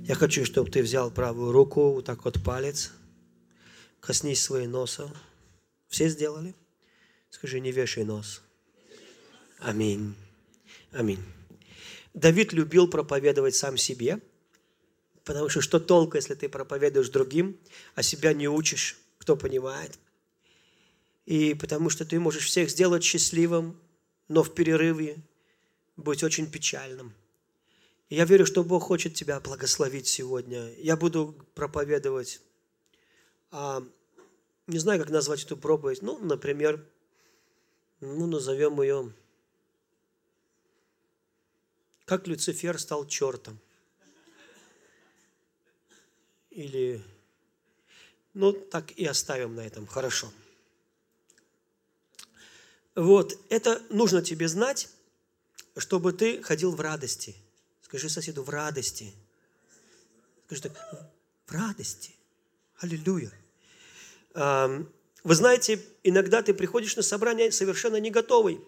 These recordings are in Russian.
Я хочу, чтобы ты взял правую руку, вот так вот палец, коснись своего носа. Все сделали? Скажи, не вешай нос. Аминь. Аминь. Давид любил проповедовать сам себе, потому что толку, если ты проповедуешь другим, а себя не учишь, кто понимает. И потому что ты можешь всех сделать счастливым, но в перерыве быть очень печальным. И я верю, что Бог хочет тебя благословить сегодня. Я буду проповедовать, не знаю, как назвать эту проповедь, например, назовем ее «Как Люцифер стал чертом». Или, так и оставим на этом, хорошо. Вот, это нужно тебе знать, чтобы ты ходил в радости. Скажи соседу, в радости. Скажи так, в радости. Аллилуйя. Вы знаете, иногда ты приходишь на собрание совершенно не готовый.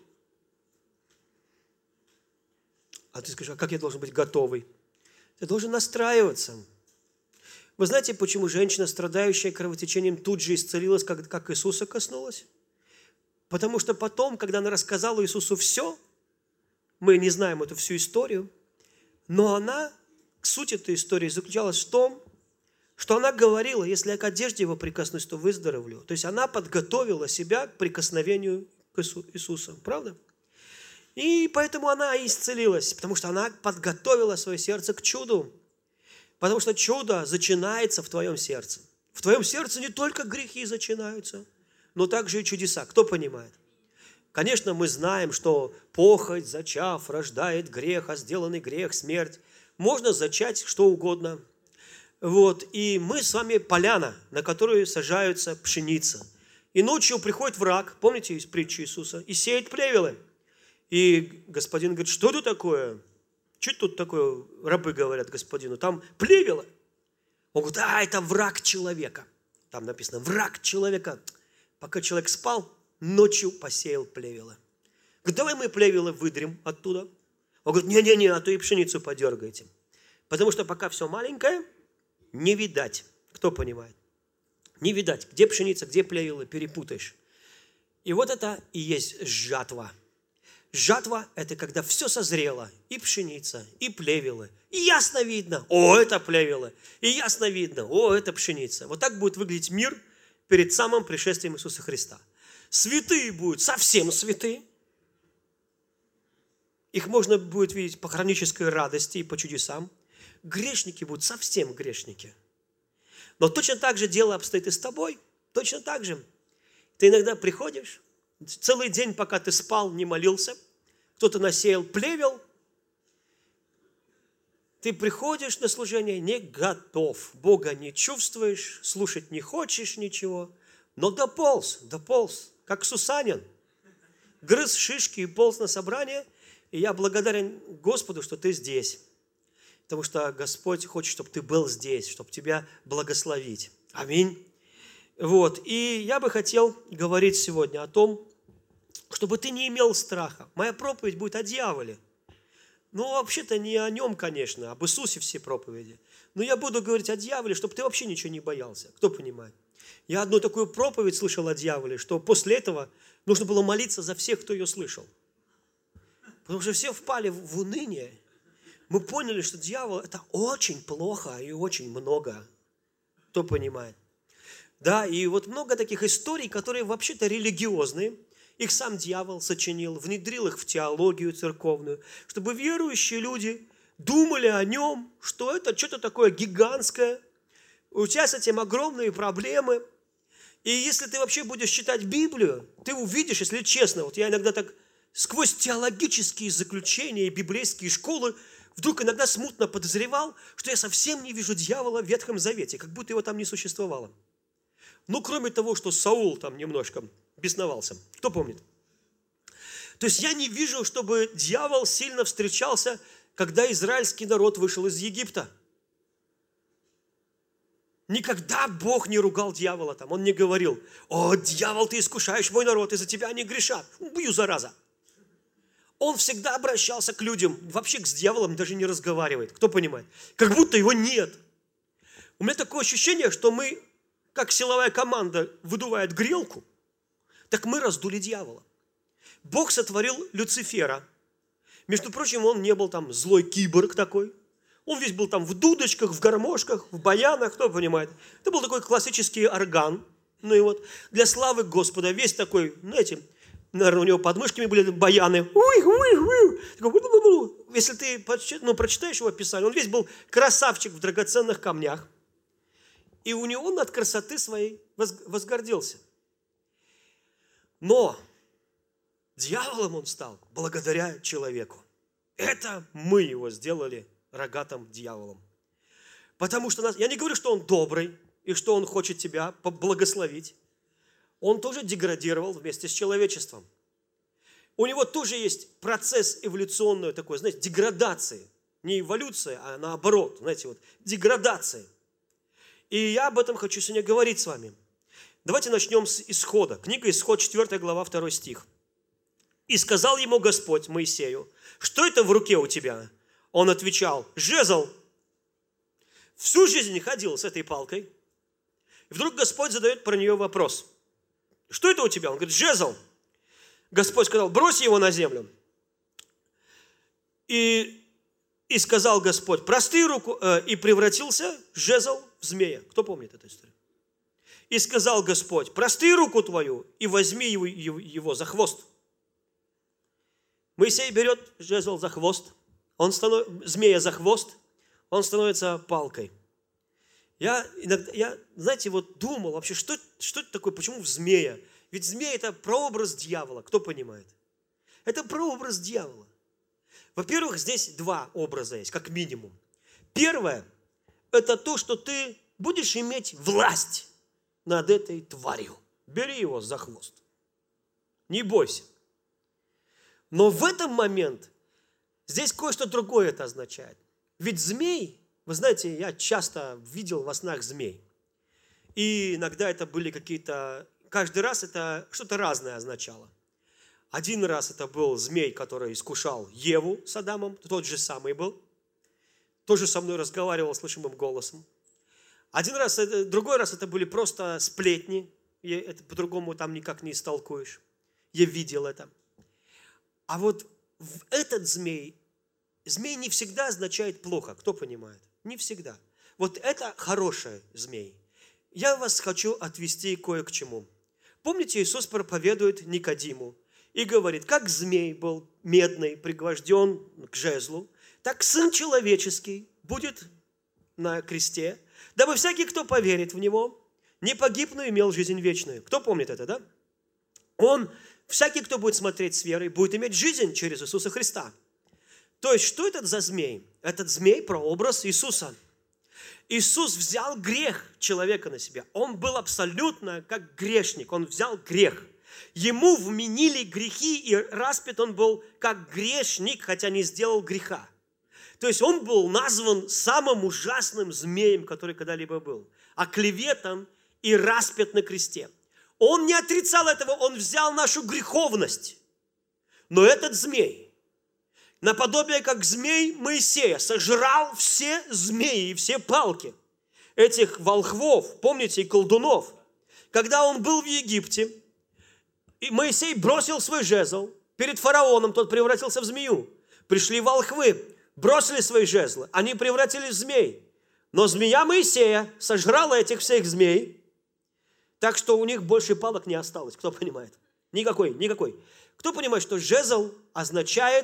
А ты скажешь, а как я должен быть готовый? Ты должен настраиваться. Вы знаете, почему женщина, страдающая кровотечением, тут же исцелилась, как Иисуса коснулась? Потому что потом, когда она рассказала Иисусу все, мы не знаем эту всю историю, но суть этой истории заключалась в том, что она говорила, если я к одежде его прикоснусь, то выздоровлю. То есть она подготовила себя к прикосновению к Иисусу. Правда? И поэтому она и исцелилась, потому что она подготовила свое сердце к чуду. Потому что чудо начинается в твоем сердце. В твоем сердце не только грехи начинаются, но также и чудеса. Кто понимает? Конечно, мы знаем, что похоть, зачав, рождает грех, а сделанный грех – смерть. Можно зачать что угодно. Вот. И мы с вами поляна, на которую сажаются пшеница. И ночью приходит враг, помните из притчи Иисуса, и сеет плевелы. И господин говорит, что это такое? Что тут такое, рабы говорят господину, там плевелы. Он говорит, это враг человека. Там написано, враг человека. Пока человек спал, ночью посеял плевелы. Говорит, давай мы плевелы выдрим оттуда. Он говорит, не-не-не, а то и пшеницу подергаете. Потому что пока все маленькое, не видать. Кто понимает? Не видать, где пшеница, где плевелы, перепутаешь. И вот это и есть жатва. Жатва – это когда все созрело, и пшеница, и плевелы. И ясно видно, это плевелы. И ясно видно, это пшеница. Вот так будет выглядеть мир перед самым пришествием Иисуса Христа. Святые будут совсем святые. Их можно будет видеть по хронической радости и по чудесам. Грешники будут совсем грешники. Но точно так же дело обстоит и с тобой. Точно так же. Ты иногда приходишь, целый день, пока ты спал, не молился, кто-то насеял плевел, ты приходишь на служение не готов, Бога не чувствуешь, слушать не хочешь ничего, но дополз, как Сусанин, грыз шишки и полз на собрание, и я благодарен Господу, что ты здесь, потому что Господь хочет, чтобы ты был здесь, чтобы тебя благословить. Аминь. Вот, и я бы хотел говорить сегодня о том, чтобы ты не имел страха. Моя проповедь будет о дьяволе. Вообще-то не о нем, конечно, об Иисусе все проповеди. Но я буду говорить о дьяволе, чтобы ты вообще ничего не боялся. Кто понимает? Я одну такую проповедь слышал о дьяволе, что после этого нужно было молиться за всех, кто ее слышал. Потому что все впали в уныние. Мы поняли, что дьявол – это очень плохо и очень много. Кто понимает? Да, и вот много таких историй, которые вообще-то религиозные. Их сам дьявол сочинил, внедрил их в теологию церковную, чтобы верующие люди думали о нем, что это что-то такое гигантское, у тебя с этим огромные проблемы. И если ты вообще будешь читать Библию, ты увидишь, если честно, вот я иногда так сквозь теологические заключения и библейские школы вдруг иногда смутно подозревал, что я совсем не вижу дьявола в Ветхом Завете, как будто его там не существовало. Кроме того, что Саул там немножко бесновался. Кто помнит? То есть я не вижу, чтобы дьявол сильно встречался, когда израильский народ вышел из Египта. Никогда Бог не ругал дьявола там. Он не говорил, дьявол, ты искушаешь мой народ, из-за тебя они грешат. Убью, зараза. Он всегда обращался к людям, вообще с дьяволом даже не разговаривает. Кто понимает? Как будто его нет. У меня такое ощущение, что мы, как силовая команда выдувает грелку, так мы раздули дьявола. Бог сотворил Люцифера. Между прочим, он не был там злой киборг такой. Он весь был там в дудочках, в гармошках, в баянах, кто понимает. Это был такой классический орган. Ну и вот для славы Господа весь такой, знаете, наверное, у него под мышками были баяны. Если ты прочитаешь его описание, он весь был красавчик в драгоценных камнях. И у него над красоты своей возгордился. Но дьяволом он стал благодаря человеку. Это мы его сделали рогатым дьяволом. Потому что я не говорю, что он добрый и что он хочет тебя поблагословить. Он тоже деградировал вместе с человечеством. У него тоже есть процесс эволюционный такой, знаете, деградации. Не эволюция, а наоборот, знаете, вот деградация. И я об этом хочу сегодня говорить с вами. Давайте начнем с Исхода. Книга Исход, 4 глава, 2 стих. «И сказал ему Господь Моисею, что это в руке у тебя?» Он отвечал, жезл. Всю жизнь ходил с этой палкой. И вдруг Господь задает про нее вопрос. Что это у тебя? Он говорит, жезл. Господь сказал, брось его на землю. И сказал Господь, прости руку, и превратился жезл в змея. Кто помнит эту историю? И сказал Господь, прости руку твою и возьми его за хвост. Моисей берет жезл за хвост, змея за хвост, он становится палкой. Я, знаете, вот думал вообще, что это такое, почему в змея? Ведь змея – это прообраз дьявола, кто понимает? Это прообраз дьявола. Во-первых, здесь два образа есть, как минимум. Первое – это то, что ты будешь иметь власть над этой тварью. Бери его за хвост. Не бойся. Но в этот момент здесь кое-что другое это означает. Ведь змей, вы знаете, я часто видел во снах змей. И иногда это были какие-то, каждый раз это что-то разное означало. Один раз это был змей, который искушал Еву с Адамом, тот же самый был. Тоже со мной разговаривал слышимым голосом. Другой раз это были просто сплетни. Это по-другому там никак не истолкуешь. Я видел это. А вот этот змей не всегда означает плохо. Кто понимает? Не всегда. Вот это хороший змей. Я вас хочу отвести кое к чему. Помните, Иисус проповедует Никодиму и говорит, как змей был медный, пригвожден к жезлу, так Сын Человеческий будет на кресте, дабы всякий, кто поверит в Него, не погиб, но имел жизнь вечную. Кто помнит это, да? Всякий, кто будет смотреть с верой, будет иметь жизнь через Иисуса Христа. То есть, что это за змей? Этот змей – прообраз Иисуса. Иисус взял грех человека на себя. Он был абсолютно как грешник. Он взял грех. Ему вменили грехи, и распят он был как грешник, хотя не сделал греха. То есть, он был назван самым ужасным змеем, который когда-либо был. Оклеветан и распят на кресте. Он не отрицал этого, он взял нашу греховность. Но этот змей, наподобие как змей Моисея, сожрал все змеи и все палки этих волхвов, помните, и колдунов. Когда он был в Египте, и Моисей бросил свой жезл перед фараоном, тот превратился в змею. Пришли волхвы, бросили свои жезлы, они превратились в змей. Но змея Моисея сожрала этих всех змей, так что у них больше палок не осталось. Кто понимает? Никакой. Кто понимает, что жезл означает,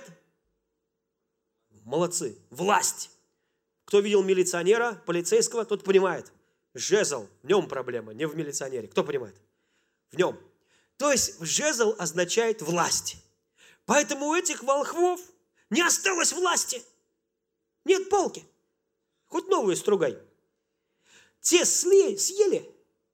молодцы, власть. Кто видел милиционера, полицейского, тот понимает. Жезл, в нем проблема, не в милиционере. Кто понимает? В нем. То есть жезл означает власть. Поэтому у этих волхвов не осталось власти. Нет палки. Хоть новую стругай. Те съели.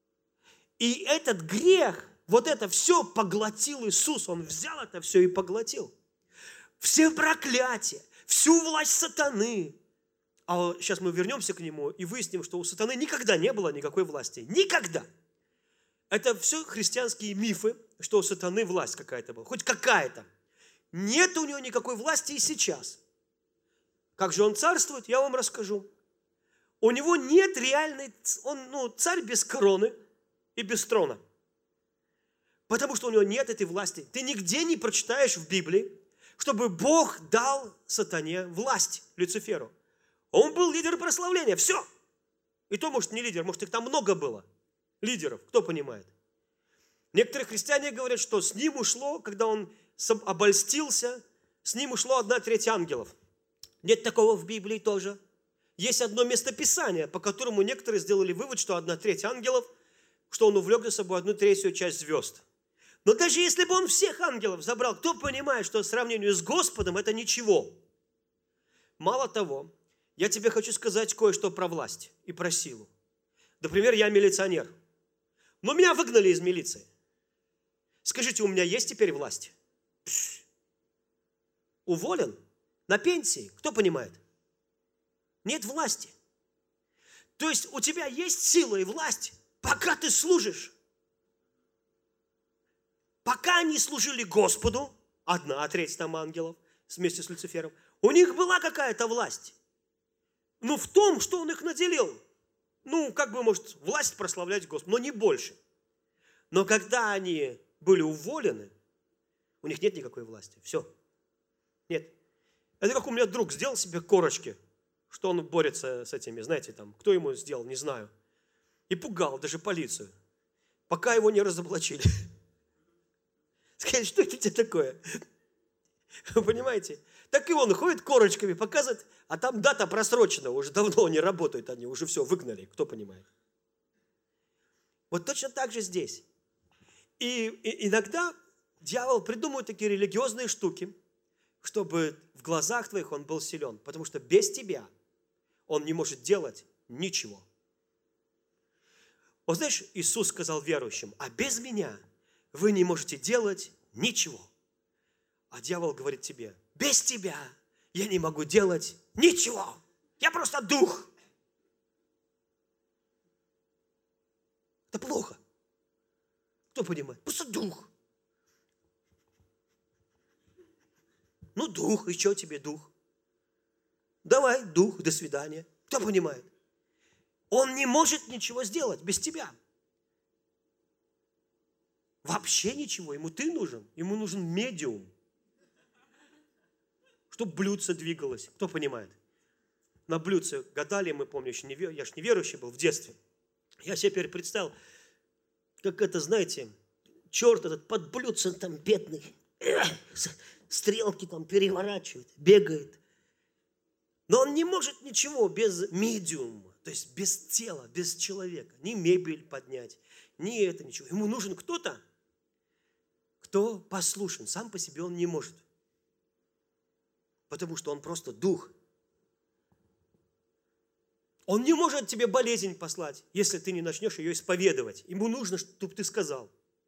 И этот грех, вот это все поглотил Иисус. Он взял это все и поглотил. Все проклятия, всю власть сатаны. А сейчас мы вернемся к нему и выясним, что у сатаны никогда не было никакой власти. Никогда. Это все христианские мифы, что у сатаны власть какая-то была. Хоть какая-то. Нет у него никакой власти и сейчас. Как же он царствует, я вам расскажу. У него нет реальной, он царь без короны и без трона. Потому что у него нет этой власти. Ты нигде не прочитаешь в Библии, чтобы Бог дал сатане власть, Люциферу. Он был лидер прославления, все. И то, может, не лидер, может, их там много было. Лидеров, кто понимает. Некоторые христиане говорят, что с ним ушло, когда он обольстился, с ним ушло 1/3 ангелов. Нет такого в Библии тоже. Есть одно местописание, по которому некоторые сделали вывод, что 1/3 ангелов, что он увлек за собой 1/3 часть звезд. Но даже если бы он всех ангелов забрал, кто понимает, что в сравнении с Господом это ничего? Мало того, я тебе хочу сказать кое-что про власть и про силу. Например, я милиционер, но меня выгнали из милиции. Скажите, у меня есть теперь власть? Уволен? На пенсии? Кто понимает? Нет власти. То есть у тебя есть сила и власть, пока ты служишь. Пока они служили Господу, 1/3 там ангелов вместе с Люцифером, у них была какая-то власть. Но в том, что он их наделил. Может, власть прославлять Господа, но не больше. Но когда они были уволены, у них нет никакой власти. Все. Нет. Это как у меня друг сделал себе корочки, что он борется с этими, знаете, там, кто ему сделал, не знаю. И пугал даже полицию, пока его не разоблачили. Сказали, что это такое? Вы понимаете? Так и он ходит корочками, показывает, а там дата просрочена, уже давно не работают они, уже все, выгнали, кто понимает. Вот точно так же здесь. И иногда дьявол придумывает такие религиозные штуки, чтобы в глазах твоих он был силен, потому что без тебя он не может делать ничего. Вот знаешь, Иисус сказал верующим, а без меня вы не можете делать ничего. А дьявол говорит тебе, без тебя я не могу делать ничего. Я просто дух. Это плохо. Кто понимает? Просто дух. Дух, и что тебе дух? Давай, дух, до свидания. Кто понимает? Он не может ничего сделать без тебя. Вообще ничего. Ему ты нужен. Ему нужен медиум. Чтобы блюдце двигалось. Кто понимает? На блюдце гадали, мы помню, я же неверующий был в детстве. Я себе теперь представил, как это, знаете, черт этот под блюдцем там бедный, стрелки там переворачивает, бегает. Но он не может ничего без медиума, то есть без тела, без человека. Ни мебель поднять, ни это, ничего. Ему нужен кто-то, кто послушен. Сам по себе он не может. Потому что он просто дух. Он не может тебе болезнь послать, если ты не начнешь ее исповедовать. Ему нужно, чтобы ты сказал.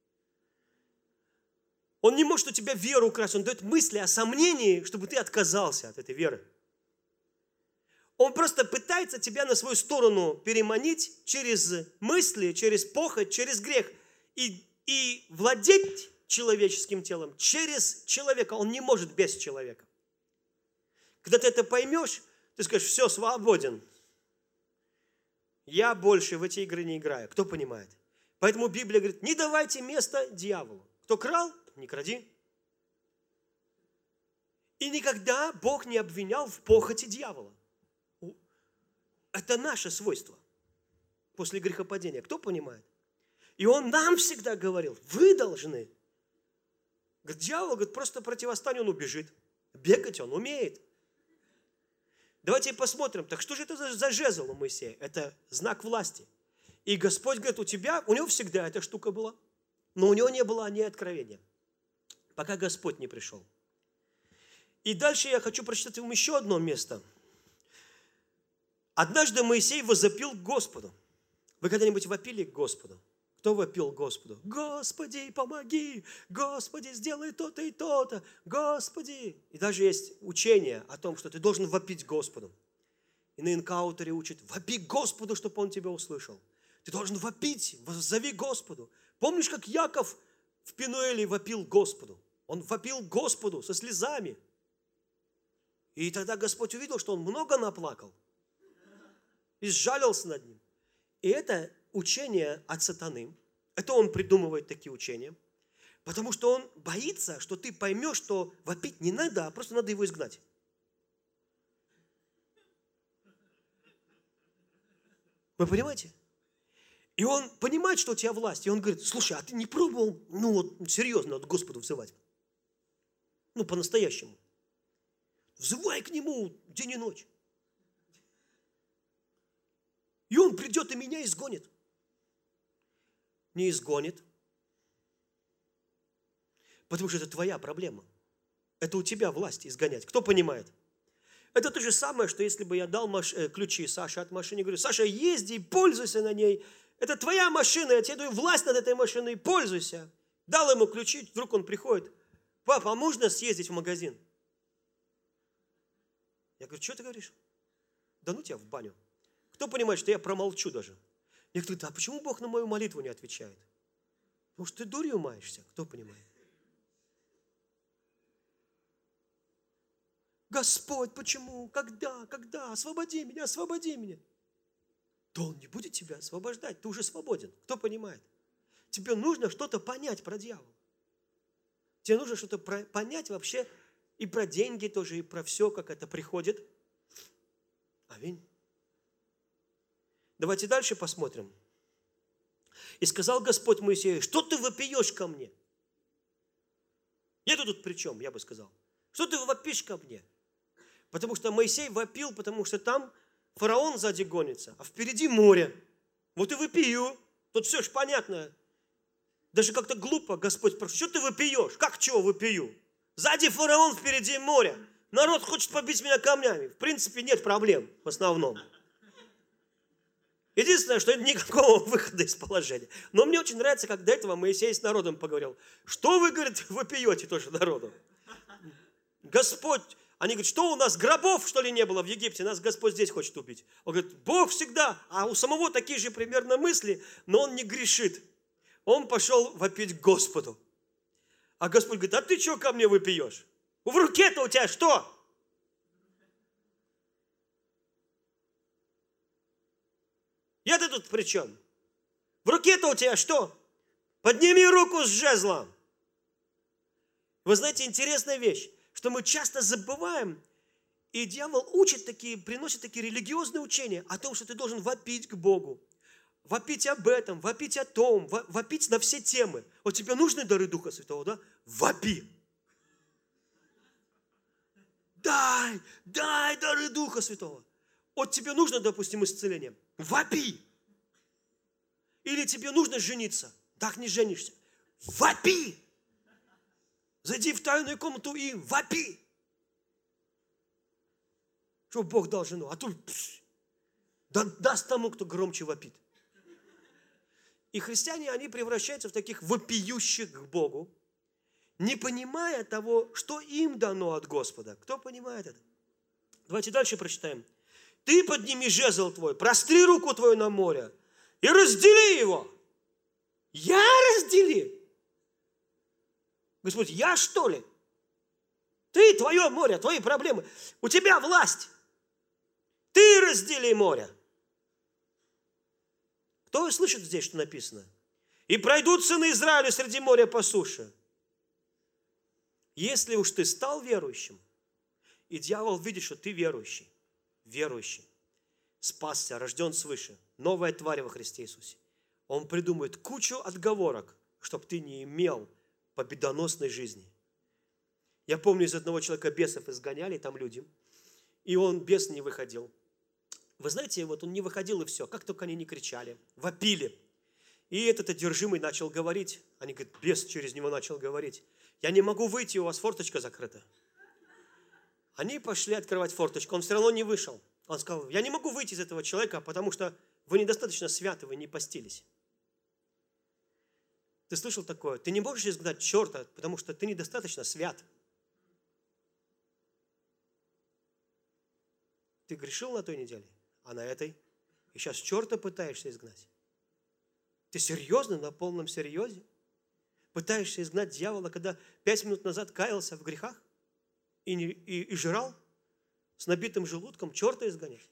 Он не может у тебя веру украсть. Он дает мысли о сомнении, чтобы ты отказался от этой веры. Он просто пытается тебя на свою сторону переманить через мысли, через похоть, через грех. И владеть человеческим телом через человека. Он не может без человека. Когда ты это поймешь, ты скажешь, все, свободен. Я больше в эти игры не играю. Кто понимает? Поэтому Библия говорит, не давайте место дьяволу. Кто крал, не кради. И никогда Бог не обвинял в похоти дьявола. Это наше свойство после грехопадения. Кто понимает? И он нам всегда говорил, вы должны. Говорит, дьявол, говорит, просто противостань, он убежит. Бегать он умеет. Давайте посмотрим, так что же это за жезл у Моисея? Это знак власти. И Господь говорит, у него всегда эта штука была, но у него не было ни откровения, пока Господь не пришел. И дальше я хочу прочитать вам еще одно место. Однажды Моисей возопил к Господу. Вы когда-нибудь вопили к Господу? Кто вопил к Господу? Господи, помоги! Господи, сделай то-то и то-то! Господи! И даже есть учение о том, что ты должен вопить Господу. И на энкаунтере учат, вопи к Господу, чтобы Он тебя услышал. Ты должен вопить, зови Господу. Помнишь, как Яков в Пенуэле вопил Господу? Он вопил Господу со слезами. И тогда Господь увидел, что он много наплакал. И сжалился над ним. И это учение от сатаны. Это он придумывает такие учения. Потому что он боится, что ты поймешь, что вопить не надо, а просто надо его изгнать. Вы понимаете? И он понимает, что у тебя власть. И он говорит: слушай, а ты не пробовал, серьезно, от Господа взывать? По-настоящему. Взывай к Нему день и ночь. И Он придет и меня изгонит. Не изгонит. Потому что это твоя проблема. Это у тебя власть изгонять. Кто понимает? Это то же самое, что если бы я дал ключи Саше от машины, говорю: Саша, езди, пользуйся на ней. Это твоя машина, я тебе даю власть над этой машиной, пользуйся. Дал ему ключи, вдруг он приходит: папа, а можно съездить в магазин? Я говорю: что ты говоришь? Да ну тебя в баню. Кто понимает, что я промолчу даже? Некоторые говорят: а почему Бог на мою молитву не отвечает? Потому что ты дурью маешься. Кто понимает? Господь, почему? Когда? Освободи меня, освободи меня. То Он не будет тебя освобождать, ты уже свободен. Кто понимает? Тебе нужно что-то понять про дьявола. Тебе нужно что-то понять вообще и про деньги тоже, и про все, как это приходит. Аминь. Давайте дальше посмотрим. И сказал Господь Моисею: что ты вопиешь ко мне? Я тут при чем, я бы сказал. Что ты вопишь ко мне? Потому что Моисей вопил, потому что там фараон сзади гонится, а впереди море. Вот и вопию. Тут все ж понятно. Даже как-то глупо Господь спрашивает: что ты вопиешь? Как чего вопию? Сзади фараон, впереди море. Народ хочет побить меня камнями. В принципе, нет проблем в основном. Единственное, что никакого выхода из положения. Но мне очень нравится, как до этого Моисей с народом поговорил. Что вы, говорит, вопиете тоже народу? Господь, они говорят: что у нас, гробов, что ли, не было в Египте? Нас Господь здесь хочет убить. Он говорит: Бог всегда, а у самого такие же примерно мысли, но он не грешит. Он пошел вопить к Господу. А Господь говорит: а ты что ко мне вопиешь? В руке-то у тебя что? Я-то тут при чем? В руке-то у тебя что? Подними руку с жезлом. Вы знаете, интересная вещь, что мы часто забываем, и дьявол учит такие, приносит такие религиозные учения о том, что ты должен вопить к Богу. Вопить об этом, вопить о том, вопить на все темы. Вот тебе нужны дары Духа Святого, да? Вопи. Дай дары Духа Святого. Вот тебе нужно, допустим, исцеление. Вопи. Или тебе нужно жениться. Так не женишься. Вопи. Зайди в тайную комнату и вопи. Что Бог дал жену, а тут даст тому, кто громче вопит. И христиане, они превращаются в таких вопиющих к Богу, не понимая того, что им дано от Господа. Кто понимает это? Давайте дальше прочитаем. Ты подними жезл твой, простри руку твою на море и раздели его. Я раздели? Господь, я что ли? Ты, твое море, твои проблемы. У тебя власть. Ты раздели море. Кто слышит здесь, что написано? И пройдут сыны Израиля среди моря по суше. Если уж ты стал верующим, и дьявол видит, что ты верующий, спасся, рожден свыше, новая тварь во Христе Иисусе, он придумает кучу отговорок, чтобы ты не имел победоносной жизни. Я помню, из одного человека бесов изгоняли, там люди, и бес не выходил. Вы знаете, вот он не выходил и все, как только они не кричали, вопили. И этот одержимый начал говорить, они говорят, бес через него начал говорить, я не могу выйти, у вас форточка закрыта. Они пошли открывать форточку, он все равно не вышел. Он сказал, я не могу выйти из этого человека, потому что вы недостаточно святы, вы не постились. Ты слышал такое? Ты не можешь изгнать черта, потому что ты недостаточно свят. Ты грешил на той неделе, а на этой? И сейчас черта пытаешься изгнать. Ты серьезно, на полном серьезе? Пытаешься изгнать дьявола, когда 5 минут назад каялся в грехах и жрал с набитым желудком, черта изгонять.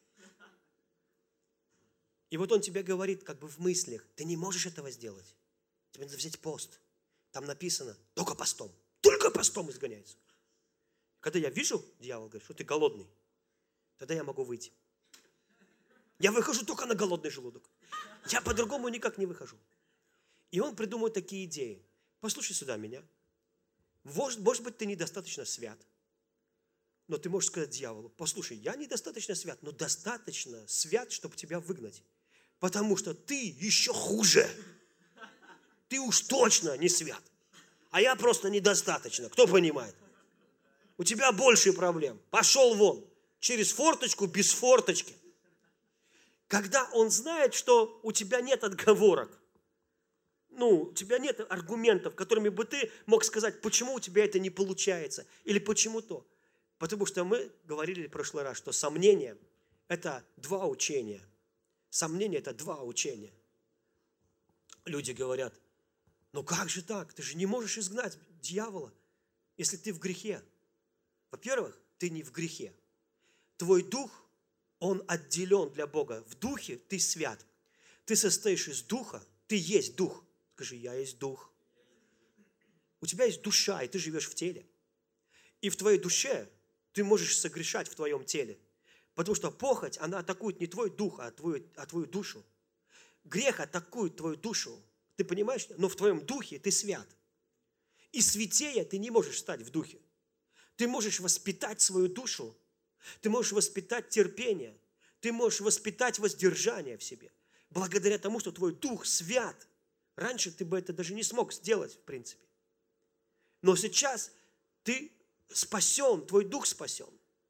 И вот он тебе говорит, как бы в мыслях, ты не можешь этого сделать. Тебе надо взять пост. Там написано, только постом изгоняется. Когда я вижу, дьявол говорит, что ты голодный, тогда я могу выйти. Я выхожу только на голодный желудок. Я по-другому никак не выхожу. И он придумывает такие идеи. Послушай сюда меня. Может быть, ты недостаточно свят. Но ты можешь сказать дьяволу, послушай, я недостаточно свят, но достаточно свят, чтобы тебя выгнать. Потому что ты еще хуже. Ты уж точно не свят. А я просто недостаточно. Кто понимает? У тебя больше проблем. Пошел вон. Через форточку, без форточки. Когда он знает, что у тебя нет отговорок, у тебя нет аргументов, которыми бы ты мог сказать, почему у тебя это не получается, или почему то. Потому что мы говорили в прошлый раз, что сомнение – это два учения. Сомнение – это два учения. Люди говорят, как же так? Ты же не можешь изгнать дьявола, если ты в грехе. Во-первых, ты не в грехе. Твой дух, он отделен для Бога. В духе ты свят. Ты состоишь из духа, ты есть дух. Скажи, я есть дух. У тебя есть душа, и ты живешь в теле. И в твоей душе ты можешь согрешать в твоем теле. Потому что похоть, она атакует не твой дух, а твою душу. Грех атакует твою душу. Ты понимаешь? Но в твоем духе ты свят. И святее ты не можешь стать в духе. Ты можешь воспитать свою душу. Ты можешь воспитать терпение. Ты можешь воспитать воздержание в себе. Благодаря тому, что твой дух свят. Раньше ты бы это даже не смог сделать, в принципе. Но сейчас ты спасен, твой дух спасен.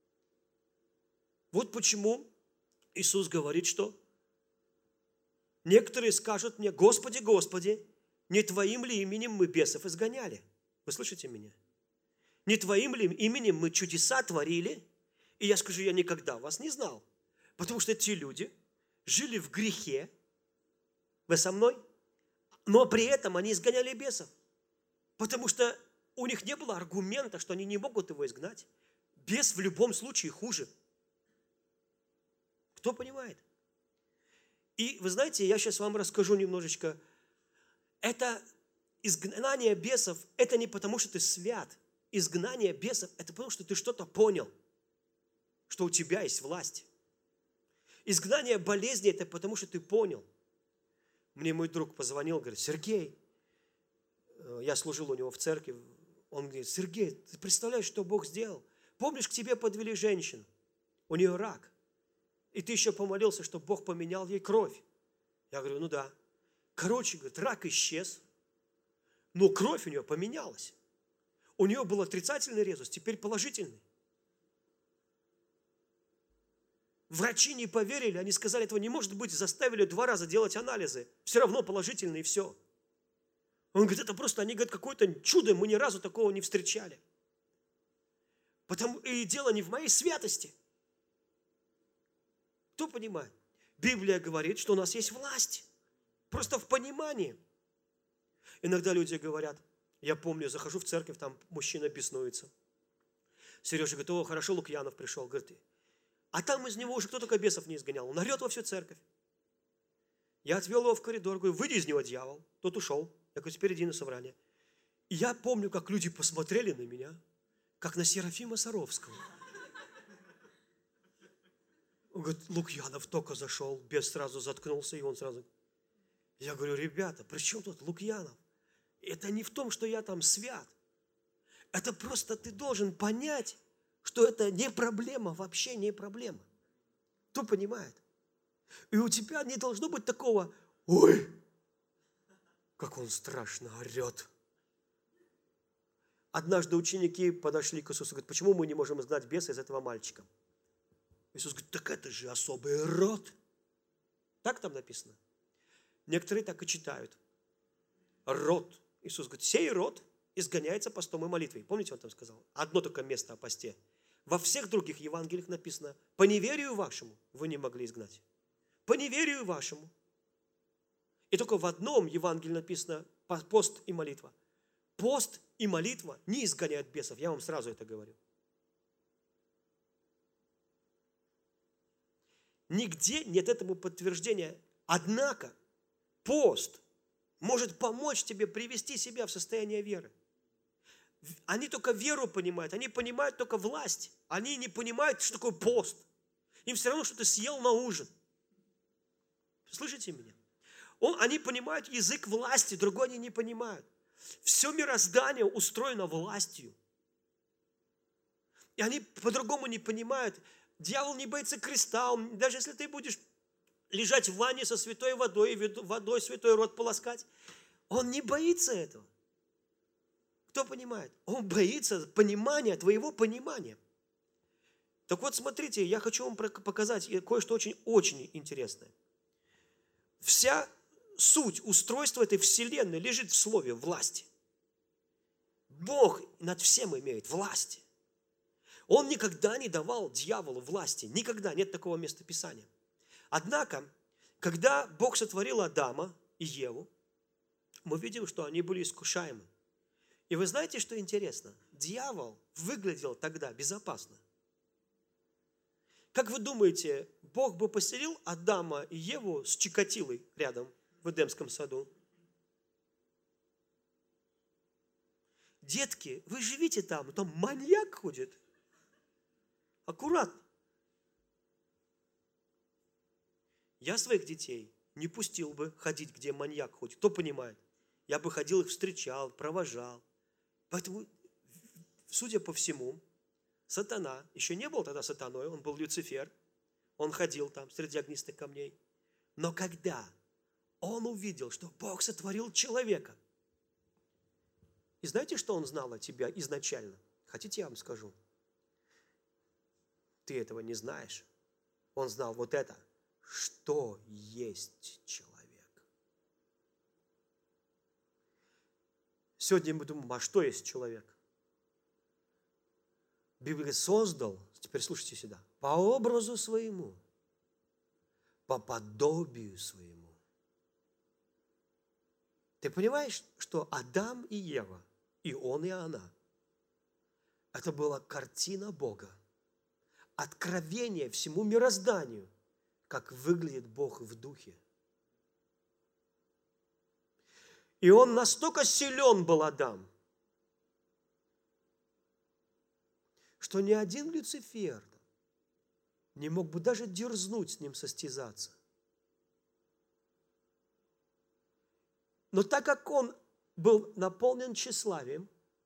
Вот почему Иисус говорит, что некоторые скажут мне, Господи, Господи, не Твоим ли именем мы бесов изгоняли? Вы слышите меня? Не Твоим ли именем мы чудеса творили? И я скажу, я никогда вас не знал. Потому что эти люди жили в грехе. Вы со мной? Но при этом они изгоняли бесов. Потому что у них не было аргумента, что они не могут его изгнать. Бес в любом случае хуже. Кто понимает? И вы знаете, я сейчас вам расскажу немножечко. Это изгнание бесов, это не потому, что ты свят. Изгнание бесов, это потому, что ты что-то понял, что у тебя есть власть. Изгнание болезни, это потому, что ты понял. Мне мой друг позвонил, говорит, Сергей, я служил у него в церкви, он говорит, Сергей, ты представляешь, что Бог сделал? Помнишь, к тебе подвели женщину, у нее рак, и ты еще помолился, чтобы Бог поменял ей кровь. Я говорю, да. Короче, говорит, рак исчез, но кровь у нее поменялась. У нее был отрицательный резус, теперь положительный. Врачи не поверили, они сказали, этого не может быть, заставили 2 раза делать анализы. Все равно положительный и все. Он говорит, это просто, они говорят, какое-то чудо, мы ни разу такого не встречали. И дело не в моей святости. Кто понимает? Библия говорит, что у нас есть власть. Просто в понимании. Иногда люди говорят, я помню, захожу в церковь, там мужчина беснуется. Сережа говорит, о, хорошо, Лукьянов пришел. Говорит, а там из него уже кто только бесов не изгонял. Он орет во всю церковь. Я отвел его в коридор, говорю, выйди из него, дьявол. Тот ушел. Я говорю, теперь иди на собрание. И я помню, как люди посмотрели на меня, как на Серафима Саровского. Он говорит, Лукьянов только зашел, бес сразу заткнулся, и он сразу... Я говорю, ребята, при чем тут Лукьянов? Это не в том, что я там свят. Это просто ты должен понять, что это не проблема, вообще не проблема. Кто понимает? И у тебя не должно быть такого, ой, как он страшно орет. Однажды ученики подошли к Иисусу и говорят, почему мы не можем изгнать беса из этого мальчика? Иисус говорит, так это же особый род. Так там написано. Некоторые так и читают. Род. Иисус говорит, сей род изгоняется постом и молитвой. Помните, он там сказал? Одно только место о посте. Во всех других Евангелиях написано, по неверию вашему вы не могли изгнать. По неверию вашему. И только в одном Евангелии написано пост и молитва. пост и молитва не изгоняют бесов. Я вам сразу это говорю. Нигде нет этому подтверждения. Однако пост может помочь тебе привести себя в состояние веры. Они только веру понимают, они понимают только власть. Они не понимают, что такое пост. Им все равно, что ты съел на ужин. Слышите меня? Они понимают язык власти, другой они не понимают. Все мироздание устроено властью. И они по-другому не понимают. Дьявол не боится креста. Даже если ты будешь лежать в ванне со святой водой, и водой святой рот полоскать, он не боится этого. Кто понимает? Он боится понимания, твоего понимания. Так вот, смотрите, я хочу вам показать кое-что очень интересное. Вся суть устройства этой вселенной лежит в слове власти. Бог над всем имеет власть. Он никогда не давал дьяволу власти. Никогда. Нет такого места Писания. Однако, когда Бог сотворил Адама и Еву, мы видим, что они были искушаемы. И вы знаете, что интересно? Дьявол выглядел тогда безопасно. Как вы думаете, Бог бы поселил Адама и Еву с Чикатилой рядом в Эдемском саду? Детки, вы живите там маньяк ходит. Аккуратно. Я своих детей не пустил бы ходить, где маньяк ходит. Кто понимает? Я бы ходил их встречал, провожал. Поэтому, судя по всему, сатана, еще не был тогда сатаной, он был Люцифер, он ходил там среди огнистых камней. Но когда он увидел, что Бог сотворил человека, и знаете, что он знал о тебе изначально? Хотите, я вам скажу? Ты этого не знаешь. Он знал вот это, что есть человек. Сегодня мы думаем, а что есть человек? Библия создал, теперь слушайте сюда, по образу своему, по подобию своему. Ты понимаешь, что Адам и Ева, и он, и она, это была картина Бога, откровение всему мирозданию, как выглядит Бог в духе. И он настолько силен был, Адам, что ни один Люцифер не мог бы даже дерзнуть с ним состязаться. Но так как он был наполнен тщеславием,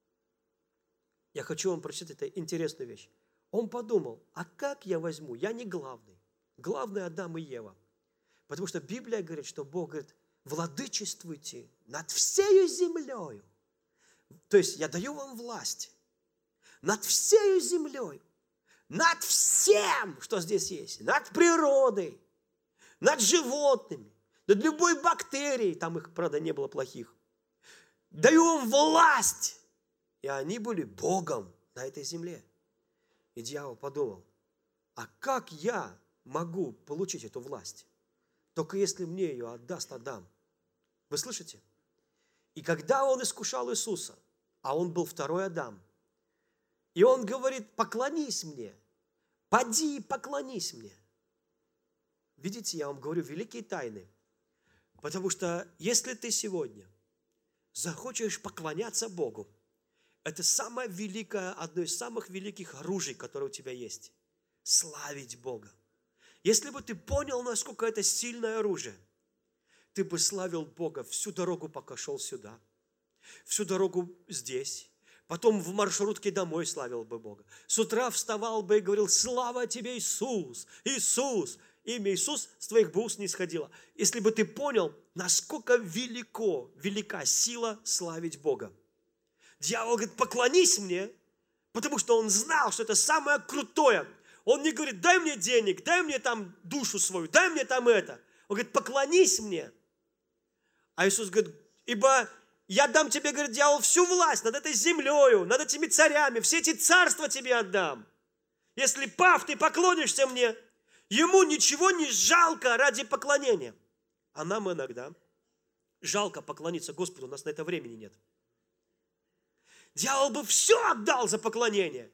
я хочу вам прочитать эту интересную вещь. Он подумал, а как я возьму? Я не главный. Главный Адам и Ева. Потому что Библия говорит, что Бог говорит, владычествуйте над всею землею. То есть я даю вам власть над всею землей, над всем, что здесь есть, над природой, над животными, над любой бактерией, там их, правда, не было плохих. Даю вам власть. И они были Богом на этой земле. И дьявол подумал, а как я могу получить эту власть? Только если мне ее отдаст Адам. Вы слышите? И когда он искушал Иисуса, а он был второй Адам, и он говорит, поклонись мне, поди и поклонись мне. Видите, я вам говорю великие тайны. Потому что если ты сегодня захочешь поклоняться Богу, это самое великое, одно из самых великих оружий, которое у тебя есть. Славить Бога. Если бы ты понял, насколько это сильное оружие, ты бы славил Бога всю дорогу, пока шел сюда, всю дорогу здесь, потом в маршрутке домой славил бы Бога. С утра вставал бы и говорил, слава тебе, Иисус, Иисус. Имя Иисус с твоих бы уст не сходило. Если бы ты понял, насколько велика сила славить Бога. Дьявол говорит, поклонись мне, потому что он знал, что это самое крутое. Он не говорит, дай мне денег, дай мне там душу свою, дай мне там это. Он говорит, поклонись мне. А Иисус говорит, ибо я дам тебе, говорит, дьявол, всю власть над этой землею, над этими царями, все эти царства тебе отдам. Если, пав, ты поклонишься мне, ему ничего не жалко ради поклонения. А нам иногда жалко поклониться Господу, у нас на это времени нет. Дьявол бы все отдал за поклонение.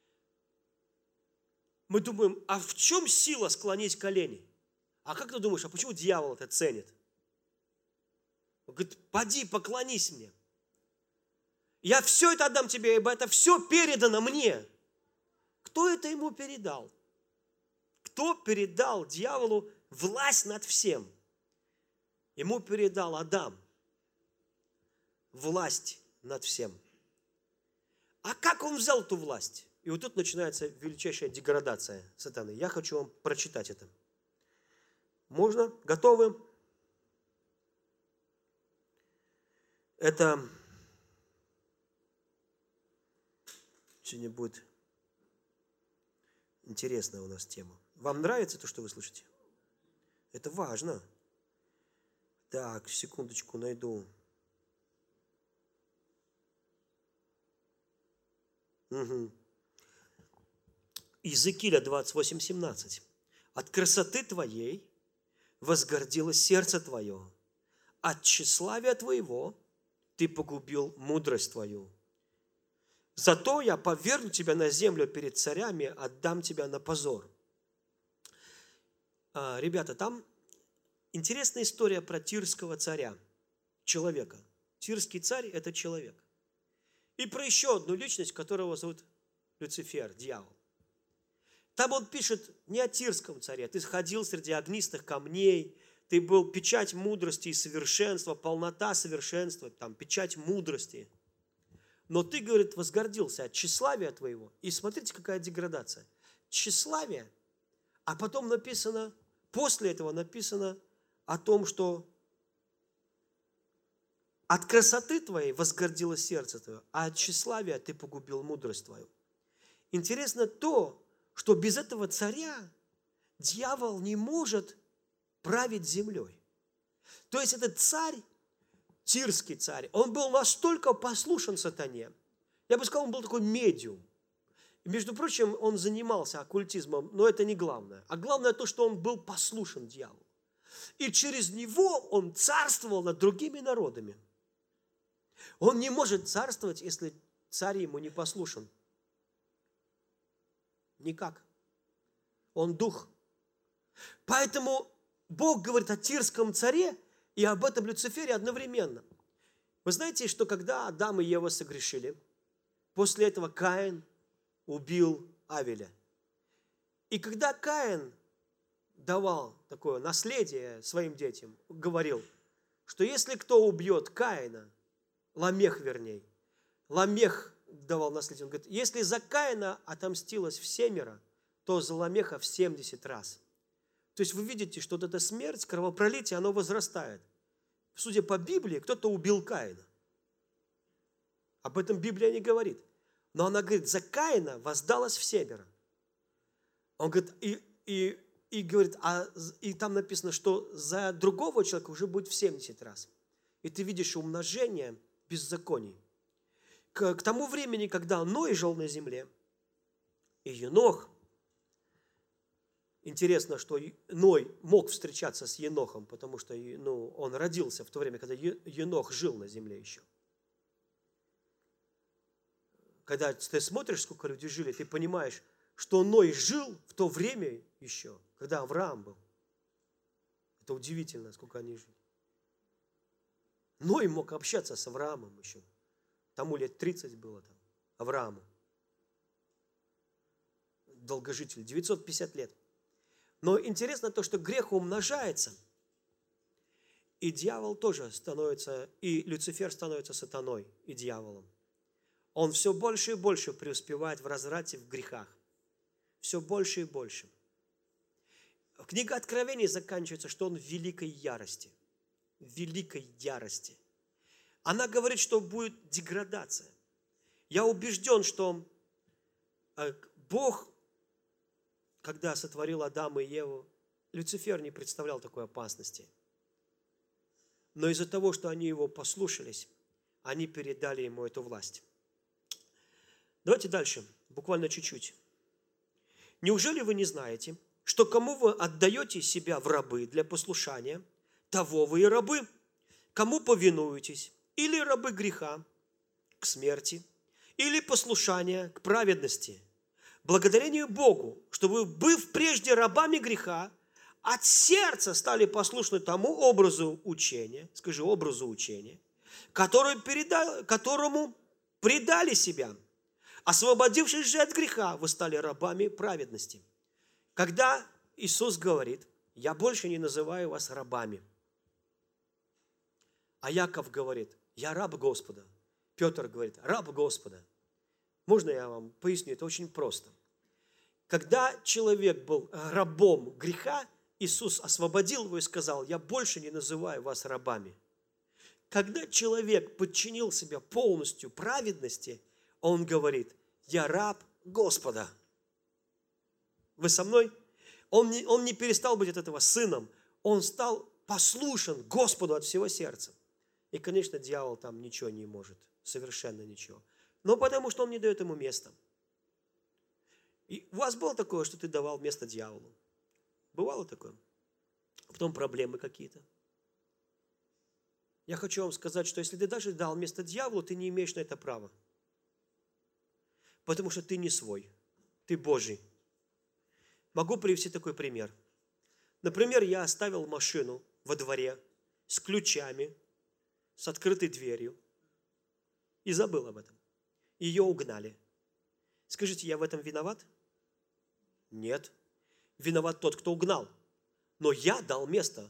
Мы думаем, а в чем сила склонить колени? А как ты думаешь, а почему дьявол это ценит? Он говорит, поди, поклонись мне. Я все это отдам тебе, ибо это все передано мне. Кто это ему передал? Кто передал дьяволу власть над всем? Ему передал Адам власть над всем. А как он взял эту власть? И вот тут начинается величайшая деградация сатаны. Я хочу вам прочитать это. Можно? Готовы? Это сегодня будет интересная у нас тема. Вам нравится то, что вы слышите? Это важно. Так, секундочку, найду. Угу. Иезекииля 28:17. От красоты твоей возгордилось сердце твое, от тщеславия твоего ты погубил мудрость твою. Зато я повергну тебя на землю перед царями, отдам тебя на позор. Ребята, там интересная история про тирского царя, человека. Тирский царь – это человек. И про еще одну личность, которого зовут Люцифер, дьявол. Там он пишет не о тирском царе. Ты ходил среди огнистых камней, ты был печать мудрости и совершенства, полнота совершенства, там, печать мудрости. Но ты, говорит, возгордился от тщеславия твоего. И смотрите, какая деградация. Тщеславие, а потом написано, после этого написано о том, что от красоты твоей возгордилось сердце твое, а от тщеславия ты погубил мудрость твою. Интересно то, что без этого царя дьявол не может править землей. То есть этот царь, тирский царь, он был настолько послушен сатане, я бы сказал, он был такой медиум. И, между прочим, он занимался оккультизмом, но это не главное. А главное то, что он был послушен дьяволу. И через него он царствовал над другими народами. Он не может царствовать, если царь ему не послушен. Никак. Он дух. Поэтому Бог говорит о тирском царе и об этом Люцифере одновременно. Вы знаете, что когда Адам и Ева согрешили, после этого Каин убил Авеля. И когда Каин давал такое наследие своим детям, говорил, что если кто убьет Каина, Ламех вернее, Ламех давал наследие, он говорит, если за Каина отомстилось в 7, то за Ламеха в 70 раз. То есть вы видите, что вот эта смерть, кровопролитие, оно возрастает. Судя по Библии, кто-то убил Каина. Об этом Библия не говорит. Но она говорит, за Каина воздалось в 7. Он говорит, и говорит, и там написано, что за другого человека уже будет в 70 раз. И ты видишь умножение беззаконий. К тому времени, когда Ной жил на земле, и Енох, интересно, что Ной мог встречаться с Енохом, потому что он родился в то время, когда Енох жил на земле еще. Когда ты смотришь, сколько людей жили, ты понимаешь, что Ной жил в то время еще, когда Авраам был. Это удивительно, сколько они жили. Ной мог общаться с Авраамом еще. Тому лет 30 было там, Аврааму. Долгожитель, 950 лет. Но интересно то, что грех умножается, и дьявол тоже становится, и Люцифер становится сатаной и дьяволом. Он все больше и больше преуспевает в разврате, в грехах. Все больше и больше. Книга Откровений заканчивается, что он в великой ярости. В великой ярости. Она говорит, что будет деградация. Я убежден, что Бог, когда сотворил Адама и Еву, Люцифер не представлял такой опасности. Но из-за того, что они его послушались, они передали ему эту власть. Давайте дальше, буквально чуть-чуть. Неужели вы не знаете, что кому вы отдаете себя в рабы для послушания, того вы и рабы? Кому повинуетесь? Или рабы греха к смерти, или послушания к праведности. Благодарению Богу, что вы, быв прежде рабами греха, от сердца стали послушны тому образу учения, скажи, образу учения, которому предали себя. Освободившись же от греха, вы стали рабами праведности. Когда Иисус говорит, я больше не называю вас рабами, а Яков говорит, я раб Господа. Петр говорит, раб Господа. Можно я вам поясню? Это очень просто. Когда человек был рабом греха, Иисус освободил его и сказал, я больше не называю вас рабами. Когда человек подчинил себя полностью праведности, он говорит, я раб Господа. Вы со мной? Он не перестал быть от этого сыном, он стал послушен Господу от всего сердца. И, конечно, дьявол там ничего не может, совершенно ничего. Но потому что он не дает ему места. И у вас было такое, что ты давал место дьяволу? Бывало такое? А потом проблемы какие-то. Я хочу вам сказать, что если ты даже дал место дьяволу, ты не имеешь на это права. Потому что ты не свой, ты Божий. Могу привести такой пример. Например, я оставил машину во дворе с ключами, с открытой дверью и забыл об этом. Ее угнали. Скажите, я в этом виноват? Нет. Виноват тот, кто угнал. Но я дал место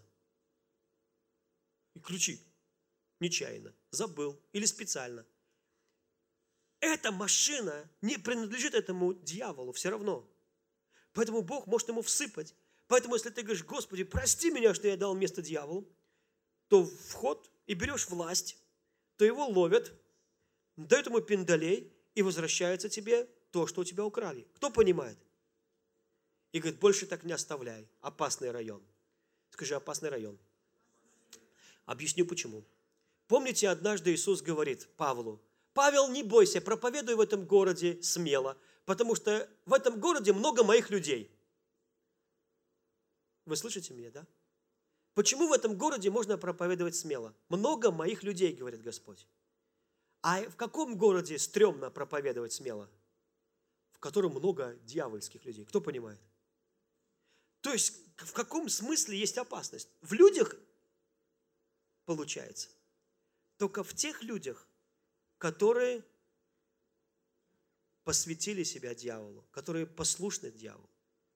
и ключи нечаянно, забыл или специально. Эта машина не принадлежит этому дьяволу все равно. Поэтому Бог может ему всыпать. Поэтому, если ты говоришь, Господи, прости меня, что я дал место дьяволу, то вход и берешь власть, то его ловят, дают ему пиндалей, и возвращается тебе то, что у тебя украли. Кто понимает? И говорит, больше так не оставляй. Опасный район. Скажи, опасный район. Объясню почему. Помните, однажды Иисус говорит Павлу, Павел, не бойся, проповедуй в этом городе смело, потому что в этом городе много моих людей. Вы слышите меня, да? Почему в этом городе можно проповедовать смело? Много моих людей, говорит Господь. А в каком городе стрёмно проповедовать смело? В котором много дьявольских людей. Кто понимает? То есть, в каком смысле есть опасность? В людях, получается. Только в тех людях, которые посвятили себя дьяволу, которые послушны дьяволу.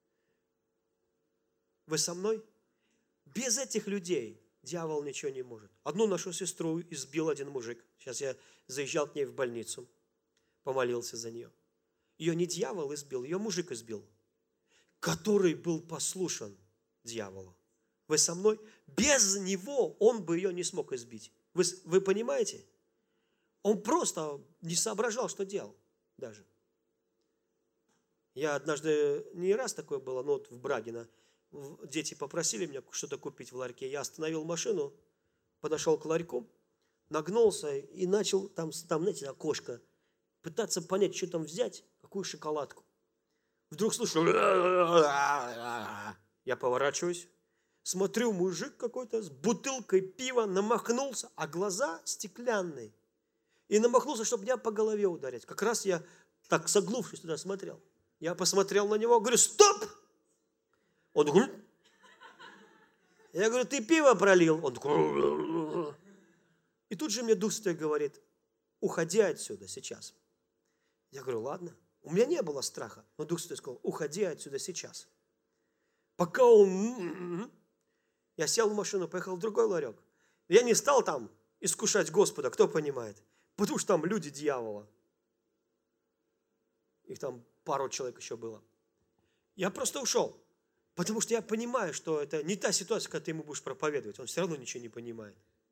Вы со мной? Без этих людей дьявол ничего не может. Одну нашу сестру избил один мужик. Сейчас я заезжал к ней в больницу, помолился за нее. Ее не дьявол избил, ее мужик избил, который был послушен дьяволу. Вы со мной? Без него он бы ее не смог избить. Вы понимаете? Он просто не соображал, что делал даже. Я однажды, не раз такое было, но вот в Брагино, дети попросили меня что-то купить в ларьке. Я остановил машину, подошел к ларьку, нагнулся и начал там знаете, окошко, пытаться понять, что там взять, какую шоколадку. Вдруг слышу, я поворачиваюсь, смотрю, мужик какой-то с бутылкой пива намахнулся, а глаза стеклянные. И намахнулся, чтобы меня по голове ударить. Как раз я так согнувшись туда смотрел. Я посмотрел на него, говорю, стоп! Он такой, я говорю, ты пиво пролил? Он такой, и тут же мне Дух Святой говорит, уходи отсюда сейчас. Я говорю, ладно. У меня не было страха, но Дух Святой сказал, уходи отсюда сейчас. Пока он... Я сел в машину, поехал в другой ларек. Я не стал там искушать Господа, кто понимает? Потому что там люди дьявола. Их там пару человек еще было. Я просто ушел. Потому что я понимаю, что это не та ситуация, когда ты ему будешь проповедовать. Он все равно ничего не понимает.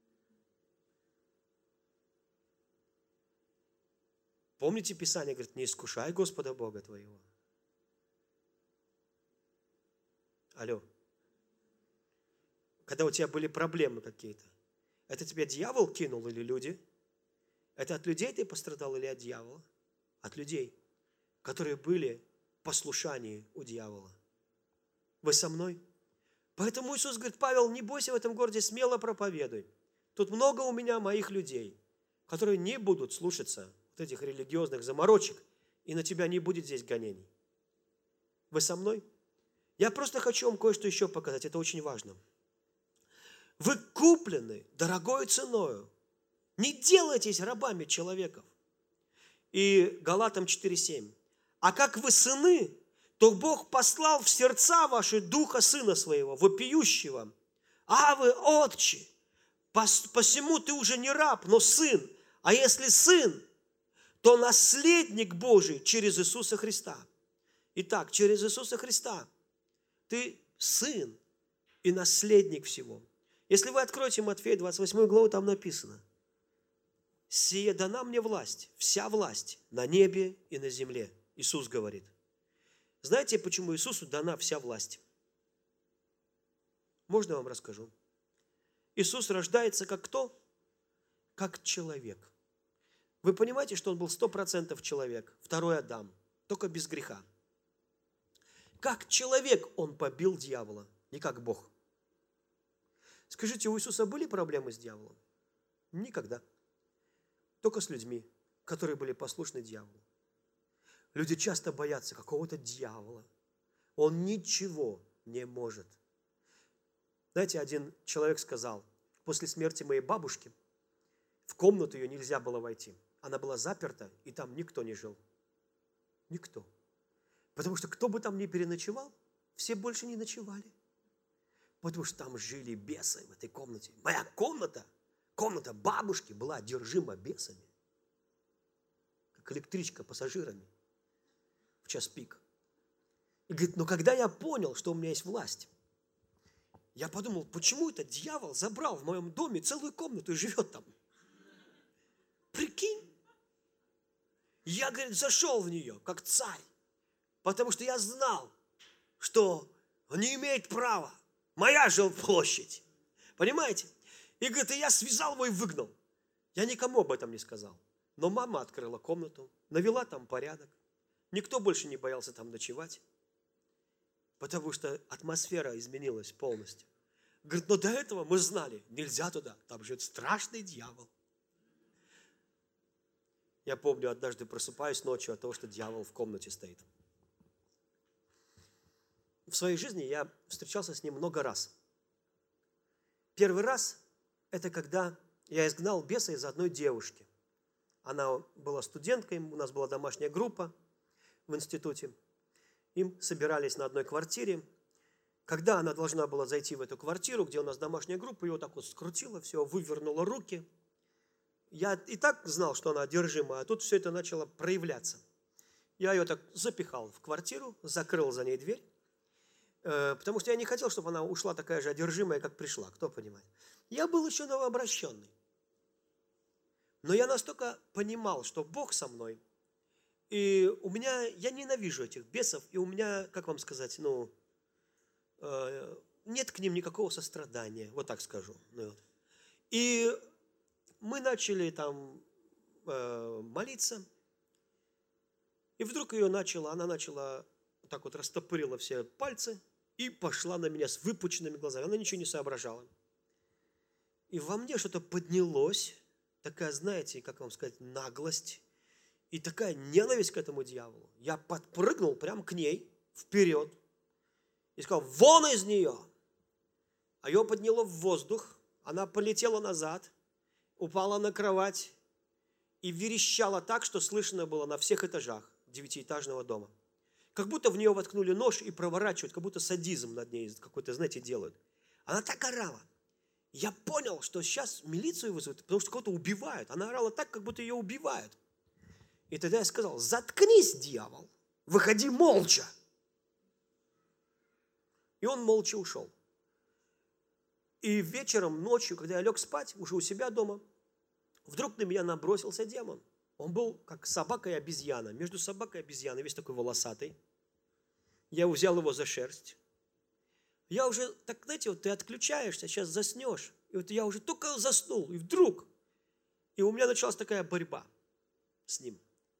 Помните Писание, говорит, не искушай Господа Бога твоего. Алло. Когда у тебя были проблемы какие-то, это тебя дьявол кинул или люди? Это от людей ты пострадал или от дьявола? От людей, которые были в послушании у дьявола. Вы со мной? Поэтому Иисус говорит, Павел, не бойся в этом городе, смело проповедуй. Тут много у меня моих людей, которые не будут слушаться вот этих религиозных заморочек, и на тебя не будет здесь гонений. Вы со мной? Я просто хочу вам кое-что еще показать, это очень важно. Вы куплены дорогой ценою. Не делайтесь рабами человеков. И Галатам 4:7. А как вы сыны, то Бог послал в сердца ваши Духа Сына Своего, вопиющего. А вы, Отче, посему ты уже не раб, но сын. А если сын, то наследник Божий через Иисуса Христа. Итак, через Иисуса Христа ты сын и наследник всего. Если вы откроете Матфея 28 главу, там написано: «Сие дана мне власть, вся власть на небе и на земле». Иисус говорит. Знаете, почему Иисусу дана вся власть? Можно я вам расскажу? Иисус рождается как кто? Как человек. Вы понимаете, что Он был 100% человек, второй Адам, только без греха. Как человек Он побил дьявола, не как Бог. Скажите, у Иисуса были проблемы с дьяволом? Никогда. Только с людьми, которые были послушны дьяволу. Люди часто боятся какого-то дьявола. Он ничего не может. Знаете, один человек сказал: после смерти моей бабушки в комнату ее нельзя было войти. Она была заперта, и там никто не жил. Никто. Потому что кто бы там ни переночевал, все больше не ночевали. Потому что там жили бесы в этой комнате. Моя комната, комната бабушки была одержима бесами. Как электричка пассажирами в час пик. И говорит, но когда я понял, что у меня есть власть, я подумал, почему этот дьявол забрал в моем доме целую комнату и живет там? Прикинь. Я, говорит, зашел в нее, как царь, потому что я знал, что он не имеет права. Моя жилплощадь. Понимаете? И, говорит, и я связал его и выгнал. Я никому об этом не сказал. Но мама открыла комнату, навела там порядок. Никто больше не боялся там ночевать, потому что атмосфера изменилась полностью. Говорит, но до этого мы знали, нельзя туда, там живет страшный дьявол. Я помню, однажды просыпаюсь ночью от того, что дьявол в комнате стоит. В своей жизни я встречался с ним много раз. Первый раз – это когда я изгнал беса из одной девушки. Она была студенткой, у нас была домашняя группа в институте. Им собирались на одной квартире. Когда она должна была зайти в эту квартиру, где у нас домашняя группа, ее вот так вот скрутила, все, вывернула руки. Я и так знал, что она одержима, а тут все это начало проявляться. Я ее так запихал в квартиру, закрыл за ней дверь, потому что я не хотел, чтобы она ушла такая же одержимая, как пришла, кто понимает. Я был еще новообращенный. Но я настолько понимал, что Бог со мной, и у меня, я ненавижу этих бесов, и у меня, как вам сказать, нет к ним никакого сострадания, вот так скажу. И мы начали там молиться, и вдруг она начала, так вот растопырила все пальцы, и пошла на меня с выпученными глазами. Она ничего не соображала. И во мне что-то поднялось, такая, знаете, как вам сказать, наглость и такая ненависть к этому дьяволу. Я подпрыгнул прямо к ней, вперед, и сказал, вон из нее! А ее подняло в воздух, она полетела назад, упала на кровать и верещала так, что слышно было на всех этажах 9-этажного дома. Как будто в нее воткнули нож и проворачивают, как будто садизм над ней какой-то, знаете, делают. Она так орала. Я понял, что сейчас милицию вызовут, потому что кого-то убивают. Она орала так, как будто ее убивают. И тогда я сказал, заткнись, дьявол, выходи молча. И он молча ушел. И вечером, ночью, когда я лег спать, уже у себя дома, вдруг на меня набросился демон. Он был как собака и обезьяна. Между собакой и обезьяной, весь такой волосатый. Я взял его за шерсть. Я уже, так, знаете, вот ты отключаешься, сейчас заснешь. И вот я уже только заснул, и вдруг. И у меня началась такая борьба с ним.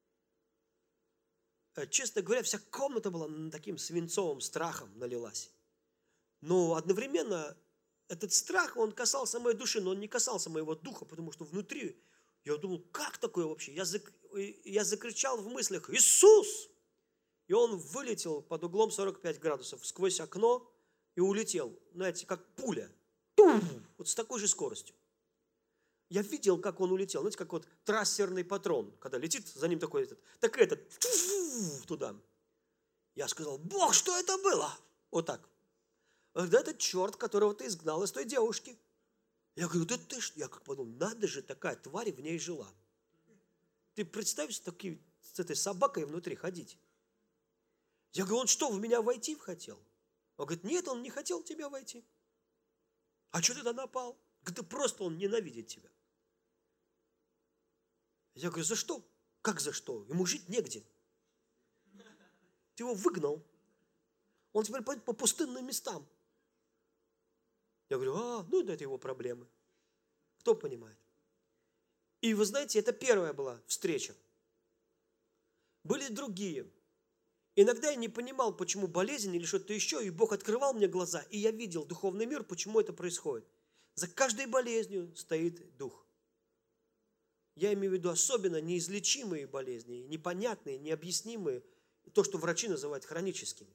Честно говоря, вся комната была таким свинцовым страхом налилась. Но одновременно этот страх, он касался моей души, но он не касался моего духа, потому что внутри Я думал, как такое вообще? Я закричал в мыслях: Иисус! И он вылетел под углом 45 градусов сквозь окно и улетел, знаете, как пуля. Вот с такой же скоростью. Я видел, как он улетел. Знаете, как вот трассерный патрон, когда летит, за ним такой так этот туда. Я сказал: Бог, что это было? Вот так. Да это черт, которого ты изгнал из той девушки. Я говорю: да ты ж, я как подумал, надо же, такая тварь в ней жила. Ты представь, с этой собакой внутри ходить. Я говорю: он что, в меня войти хотел? Он говорит: нет, он не хотел в тебя войти. А что ты тогда напал? Говорит: да просто он ненавидит тебя. Я говорю: за что? Как за что? Ему жить негде. Ты его выгнал. Он теперь пойдет по пустынным местам. Я говорю: ну это его проблемы. Кто понимает? И вы знаете, это первая была встреча. Были другие. Иногда я не понимал, почему болезнь или что-то еще, и Бог открывал мне глаза, и я видел духовный мир, почему это происходит. За каждой болезнью стоит дух. Я имею в виду особенно неизлечимые болезни, непонятные, необъяснимые, то, что врачи называют хроническими.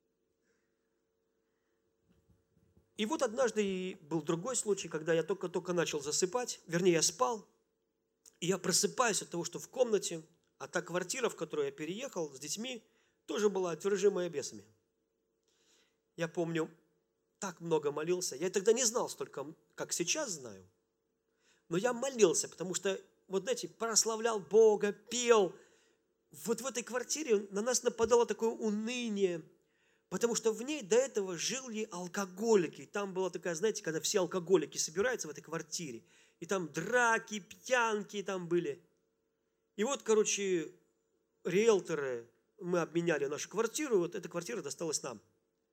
И вот однажды был другой случай, когда я только начал засыпать, вернее, я спал, и я просыпаюсь от того, что в комнате, а та квартира, в которую я переехал с детьми, тоже была отвержимая бесами. Я помню, так много молился. Я тогда не знал столько, как сейчас знаю, но я молился, потому что, вот знаете, прославлял Бога, пел. Вот в этой квартире на нас нападало такое уныние, потому что в ней до этого жили алкоголики. Там была такая, знаете, когда все алкоголики собираются в этой квартире, и там драки, пьянки там были. И вот, короче, риэлторы, мы обменяли нашу квартиру, вот эта квартира досталась нам.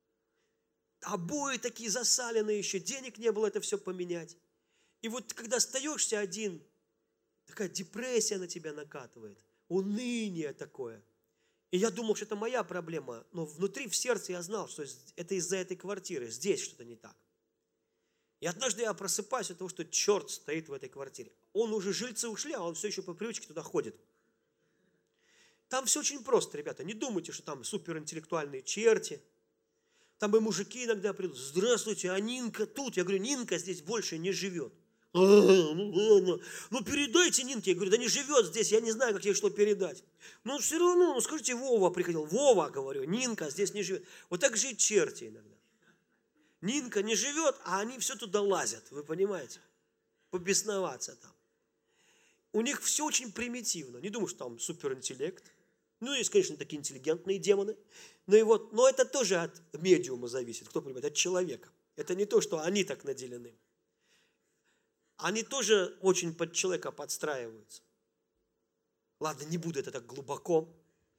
Обои такие засаленные еще, денег не было это все поменять. И вот когда остаешься один, такая депрессия на тебя накатывает, уныние такое. И я думал, что это моя проблема, но внутри, в сердце я знал, что это из-за этой квартиры, здесь что-то не так. И однажды я просыпаюсь от того, что черт стоит в этой квартире. Жильцы ушли, а он все еще по привычке туда ходит. Там все очень просто, ребята. Не думайте, что там суперинтеллектуальные черти. Там и мужики иногда придут: здравствуйте, а Нинка тут. Я говорю: Нинка здесь больше не живет. Ну ладно, ну передайте Нинке. Я говорю: да не живет здесь, я не знаю, как ей что передать. Ну все равно, скажите, Вова приходил. Вова, говорю, Нинка здесь не живет. Вот так же и черти иногда. Нинка не живет, а они все туда лазят, вы понимаете? Побесноваться там. У них все очень примитивно. Не думаю, что там суперинтеллект. Ну, есть, конечно, такие интеллигентные демоны. Но это тоже от медиума зависит, кто понимает, от человека. Это не то, что они так наделены. Они тоже очень под человека подстраиваются. Ладно, не буду это так глубоко.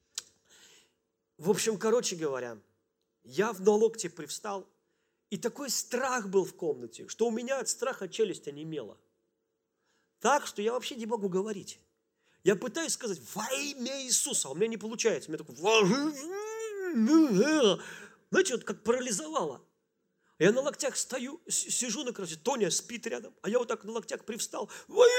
В общем, короче говоря, я на локте привстал, и такой страх был в комнате, что у меня от страха челюсть онемела. Так, что я вообще не могу говорить. Я пытаюсь сказать: во имя Иисуса, а у меня не получается. У меня такой, знаете, вот как парализовало. Я на локтях стою, сижу на кровати, Тоня спит рядом, а я вот так на локтях привстал.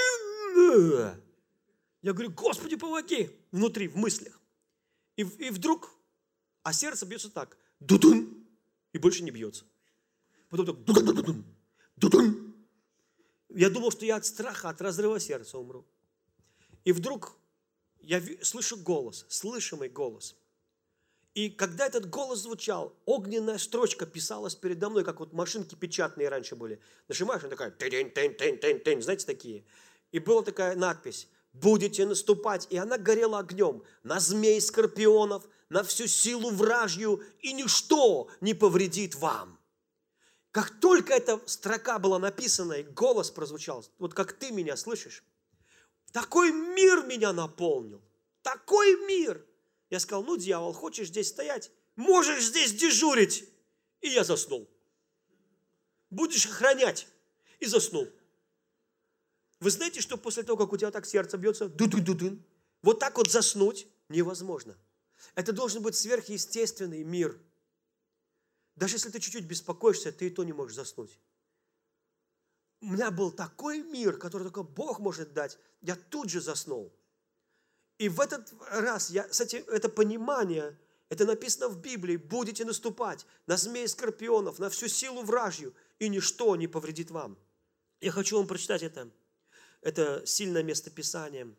Я говорю: Господи, помоги! Внутри, в мыслях. И вдруг, а сердце бьется так, дудун, и больше не бьется. Потом так, дудун, дудун. Я думал, что я от страха, от разрыва сердца умру. И вдруг я слышу голос, слышимый голос. И когда этот голос звучал, огненная строчка писалась передо мной, как вот машинки печатные раньше были. Нажимаешь, она такая, тень, знаете, такие. И была такая надпись: будете наступать. И она горела огнем на змей, скорпионов, на всю силу вражью, и ничто не повредит вам. Как только эта строка была написана, и голос прозвучал, вот как ты меня слышишь, такой мир меня наполнил. Такой мир. Я сказал: ну, дьявол, хочешь здесь стоять? Можешь здесь дежурить. И я заснул. Будешь охранять. И заснул. Вы знаете, что после того, как у тебя так сердце бьется, ду-ду-ду-дун, вот так вот заснуть невозможно. Это должен быть сверхъестественный мир. Даже если ты чуть-чуть беспокоишься, ты и то не можешь заснуть. у меня был такой мир, который только Бог может дать. Я тут же заснул. И в этот раз, это понимание, это написано в Библии, будете наступать на змей и скорпионов, на всю силу вражью, и ничто не повредит вам. Я хочу вам прочитать это. Это сильное место Писания.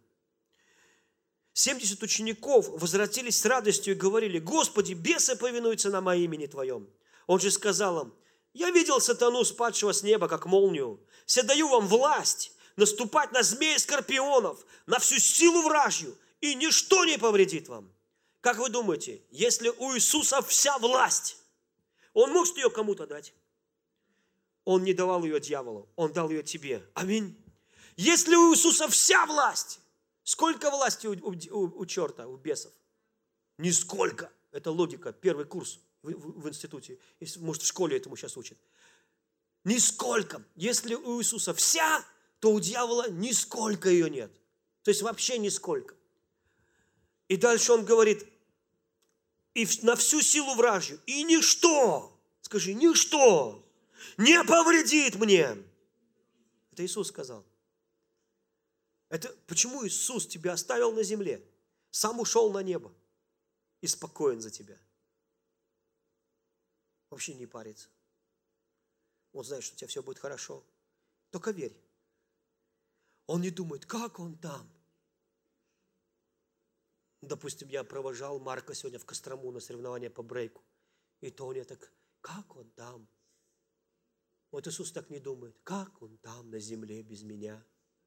70 учеников возвратились с радостью и говорили: Господи, бесы повинуются нам во имени Твоем. Он же сказал им: я видел сатану, спадшего с неба, как молнию. Все даю вам власть наступать на змей и скорпионов, на всю силу вражью, и ничто не повредит вам. Как вы думаете, если у Иисуса вся власть, Он может ее кому-то дать? Он не давал ее дьяволу, Он дал ее тебе. Аминь. Если у Иисуса вся власть, сколько власти у черта, у бесов? Нисколько. Это логика, первый курс в институте. Может, в школе этому сейчас учат. Нисколько. Если у Иисуса вся, то у дьявола нисколько ее нет. То есть вообще нисколько. И дальше он говорит: и на всю силу вражью, и ничто, скажи, ничто не повредит мне. Это Иисус сказал. Это почему Иисус тебя оставил на земле, сам ушел на небо и спокоен за тебя. Вообще не парится. Он знает, что у тебя все будет хорошо. Только верь. Он не думает, как он там. Допустим, я провожал Марка сегодня в Кострому на соревнования по брейку. И Тоня так, как он там? Вот Иисус так не думает. Как он там на земле без меня?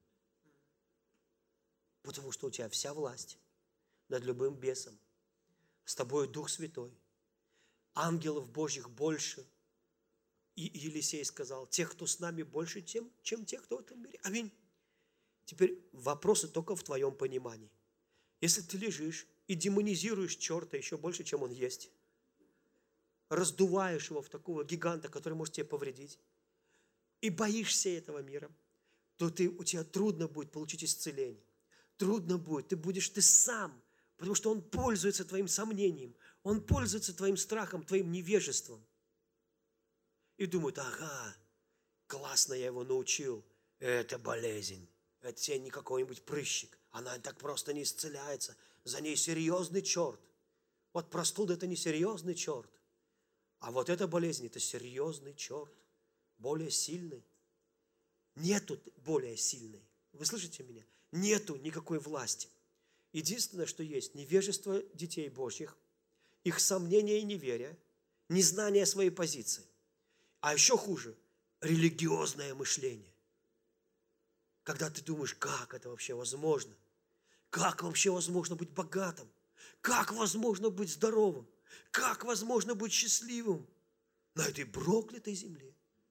Потому что у тебя вся власть над любым бесом. С тобой Дух Святой. Ангелов Божьих больше. И Елисей сказал: тех, кто с нами, больше, чем тех, кто в этом мире. Аминь. Теперь вопросы только в твоем понимании. Если ты лежишь и демонизируешь черта еще больше, чем он есть, раздуваешь его в такого гиганта, который может тебе повредить, и боишься этого мира, то у тебя трудно будет получить исцеление. Трудно будет, ты сам, потому что он пользуется твоим сомнением, он пользуется твоим страхом, твоим невежеством. И думает: ага, классно я его научил, это болезнь, это тебе не какой-нибудь прыщик, она так просто не исцеляется, за ней серьезный черт. Вот простуда – это не серьезный черт, а вот эта болезнь – это серьезный черт, более сильный. Нету более сильной. Вы слышите меня? Нету никакой власти. Единственное, что есть, невежество детей Божьих, их сомнение и неверие, незнание своей позиции. А еще хуже – религиозное мышление. Когда ты думаешь, как это вообще возможно? Как вообще возможно быть богатым? Как возможно быть здоровым? Как возможно быть счастливым на этой проклятой земле?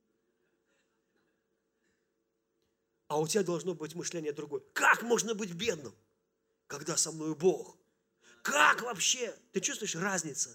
А у тебя должно быть мышление другое. Как можно быть бедным, когда со мной Бог? Как вообще? Ты чувствуешь разницу?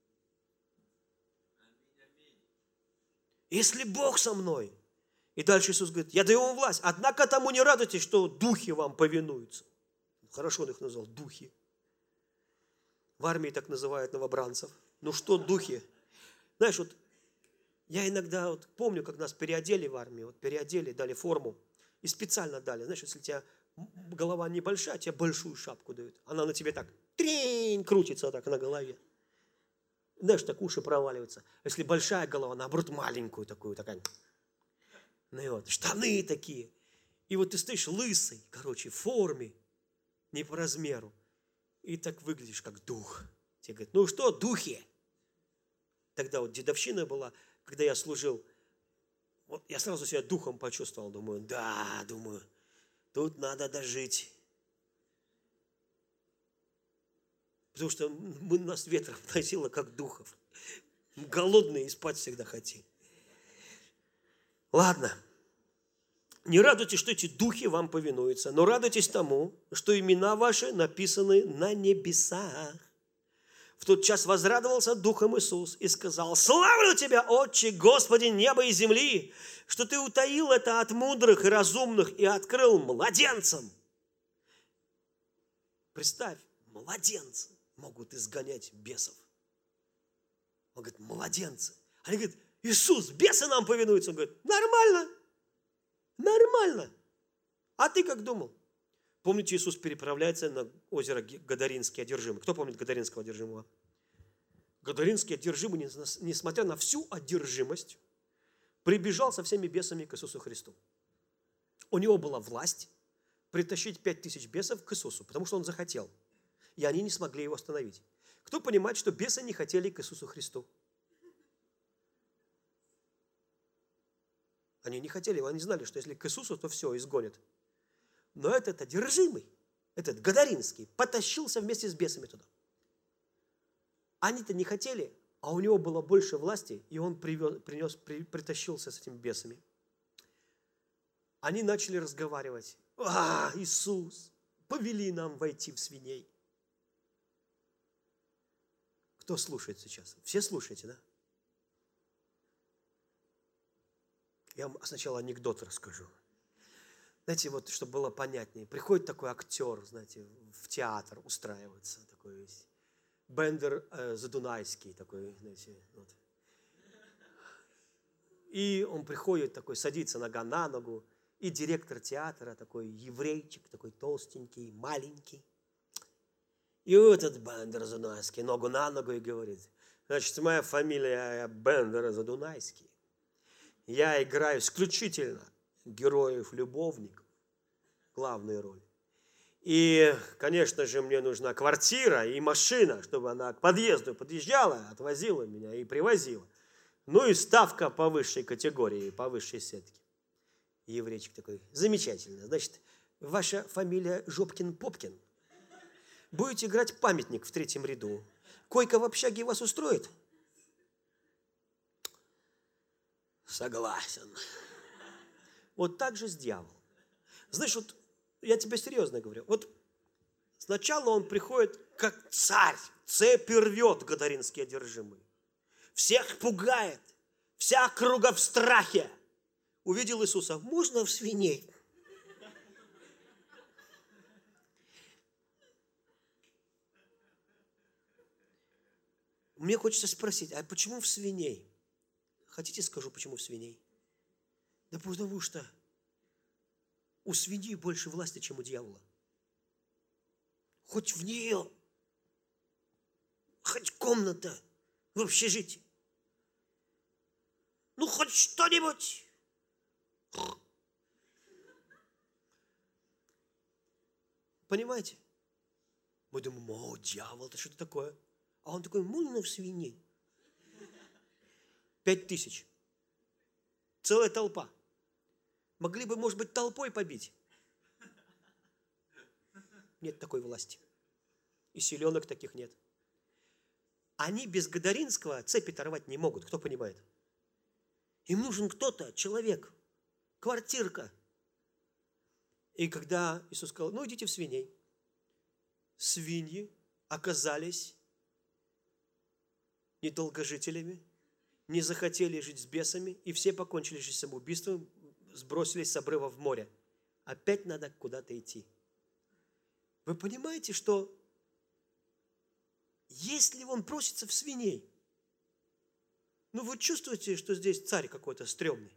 Если Бог со мной, и дальше Иисус говорит: я даю вам власть, однако тому не радуйтесь, что духи вам повинуются. Хорошо он их назвал, духи. В армии так называют новобранцев. Ну что духи? Знаешь, вот я иногда помню, как нас переодели в армии, переодели, дали форму. И специально дали. Знаешь, если у тебя голова небольшая, тебе большую шапку дают. Она на тебе так трень крутится так на голове. Знаешь, так уши проваливаются. Если большая голова, наоборот, маленькую такую, такая. Ну и вот, штаны такие. И вот ты стоишь лысый, в форме, не по размеру. И так выглядишь, как дух. Тебе говорят: ну что, духи? Тогда дедовщина была, когда я служил. Вот я сразу себя духом почувствовал, думаю, тут надо дожить. Потому что нас ветром носило, как духов. Голодные и спать всегда хотим. Ладно. Не радуйтесь, что эти духи вам повинуются, но радуйтесь тому, что имена ваши написаны на небесах. В тот час возрадовался духом Иисус и сказал: славлю Тебя, Отче, Господи неба и земли, что Ты утаил это от мудрых и разумных и открыл младенцам. Представь, младенцы могут изгонять бесов. Он говорит: младенцы. Они говорят: Иисус, бесы нам повинуются. Он говорит: нормально. Нормально. А ты как думал? Помните, Иисус переправляется на озеро Гадаринский одержимый. Кто помнит Гадаринского одержимого? Гадаринский одержимый, несмотря на всю одержимость, прибежал со всеми бесами к Иисусу Христу. У него была власть притащить 5000 бесов к Иисусу, потому что он захотел. И они не смогли его остановить. Кто понимает, что бесы не хотели к Иисусу Христу? Они не хотели, они знали, что если к Иисусу, то все, изгонят. Но этот одержимый, этот Гадаринский, потащился вместе с бесами туда. Они-то не хотели, а у него было больше власти, и он притащился с этими бесами. Они начали разговаривать. Иисус, повели нам войти в свиней. Кто слушает сейчас? Все слушаете, да? Я вам сначала анекдот расскажу. Знаете, вот, чтобы было понятнее. Приходит такой актер, знаете, в театр устраивается, такой весь. Бендер Задунайский такой, знаете, вот. И он приходит такой, садится нога на ногу, и директор театра такой еврейчик, такой толстенький, маленький. И вот этот Бендер Задунайский ногу на ногу и говорит: значит, моя фамилия Бендер Задунайский. Я играю исключительно героев-любовников, главные роли. И, конечно же, мне нужна квартира и машина, чтобы она к подъезду подъезжала, отвозила меня и привозила. Ну и ставка по высшей категории, по высшей сетке. Еврейчик такой: замечательно. Значит, ваша фамилия Жопкин-Попкин. Будете играть памятник в 3-м ряду. Койка в общаге вас устроит? Согласен. Вот так же с дьяволом. Знаешь, вот я тебе серьезно говорю. Вот сначала он приходит как царь, цепи рвет Гадаринский одержимый. Всех пугает, вся округа в страхе. Увидел Иисуса: можно в свиней? Мне хочется спросить, а почему в свиней? Хотите, скажу, почему в свиней? Да потому что у свиньи больше власти, чем у дьявола. Хоть в нее, хоть комната в общежитии. Ну, хоть что-нибудь. Понимаете? Мы думаем: о, дьявол, это что-то такое. А он такой: можно в свиней? 5000. Целая толпа. Могли бы, может быть, толпой побить. Нет такой власти. И селенок таких нет. Они без Гадаринского цепи рвать не могут. Кто понимает? Им нужен кто-то, человек, квартирка. И когда Иисус сказал: ну, идите в свиней. Свиньи оказались недолгожителями, не захотели жить с бесами, и все покончили жизнь самоубийством, сбросились с обрыва в море. Опять надо куда-то идти. Вы понимаете, что если он просится в свиней, ну вы чувствуете, что здесь царь какой-то стрёмный?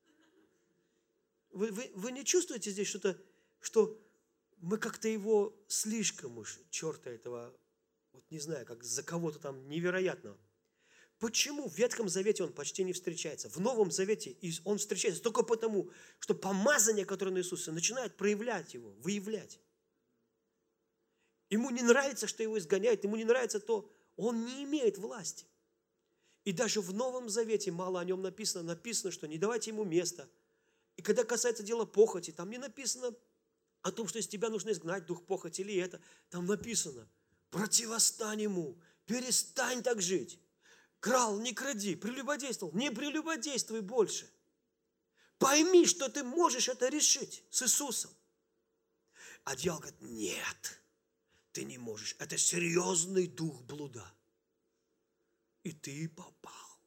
Вы не чувствуете здесь что-то, что мы как-то его слишком уж, черта этого, вот не знаю, как за кого-то там невероятного. Почему в Ветхом Завете он почти не встречается? В Новом Завете он встречается только потому, что помазание, которое на Иисусе, начинает проявлять его, выявлять. Ему не нравится, что его изгоняют, ему не нравится то, он не имеет власти. И даже в Новом Завете мало о нем написано, что не давайте ему места. И когда касается дела похоти, там не написано о том, что из тебя нужно изгнать дух похоти или это. Там написано: противостань ему, перестань так жить. Крал, не кради, прелюбодействовал, не прелюбодействуй больше. Пойми, что ты можешь это решить с Иисусом. А дьявол говорит: нет, ты не можешь. Это серьезный дух блуда. И ты попал.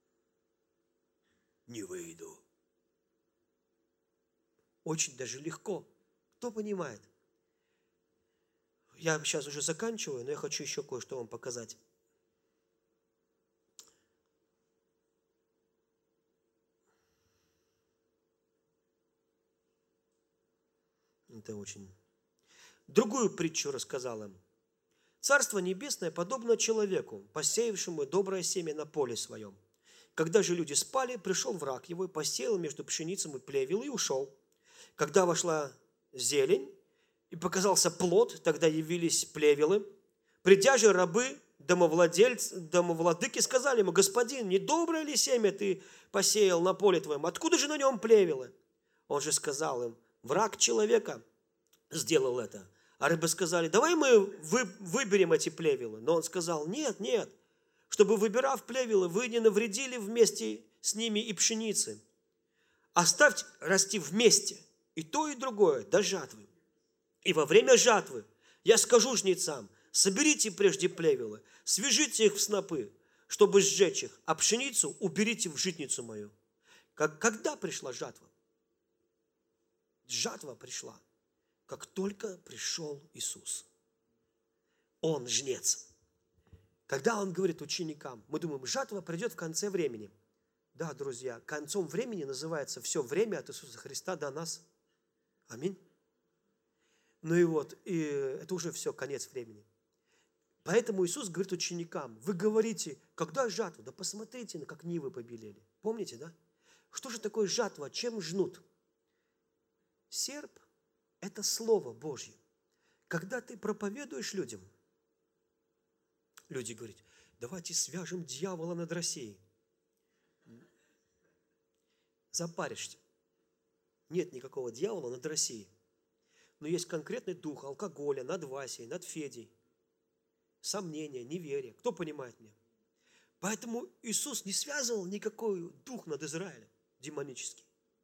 Не выйду. Очень даже легко. Кто понимает? Я сейчас уже заканчиваю, но я хочу еще кое-что вам показать. это очень. Другую притчу рассказал им. Царство небесное подобно человеку, посеявшему доброе семя на поле своем. Когда же люди спали, пришел враг его и посеял между пшеницей и плевел и ушел. Когда вошла зелень и показался плод, тогда явились плевелы. Придя же рабы, домовладыки сказали ему: господин, не доброе ли семя ты посеял на поле твоем? Откуда же на нем плевелы? Он же сказал им: враг человека сделал это. А рабы сказали: давай мы выберем эти плевелы. Но он сказал: нет, нет, чтобы, выбирав плевелы, вы не навредили вместе с ними и пшеницы. Оставьте расти вместе и то, и другое до жатвы. И во время жатвы я скажу жнецам: соберите прежде плевелы, свяжите их в снопы, чтобы сжечь их, а пшеницу уберите в житницу мою. Когда пришла жатва? Жатва пришла, как только пришел Иисус. Он жнец. Когда Он говорит ученикам, мы думаем, жатва придет в конце времени. Да, друзья, концом времени называется все время от Иисуса Христа до нас. Аминь. Ну и вот, и это уже все, конец времени. Поэтому Иисус говорит ученикам: вы говорите, когда жатва? Да посмотрите, как нивы побелели. Помните, да? Что же такое жатва? Чем жнут? Серп – это Слово Божье. Когда ты проповедуешь людям, люди говорят: давайте свяжем дьявола над Россией. Запаришься. Нет никакого дьявола над Россией. Но есть конкретный дух алкоголя над Васей, над Федей. Сомнения, неверие. Кто понимает меня? Поэтому Иисус не связывал никакой дух над Израилем демонический.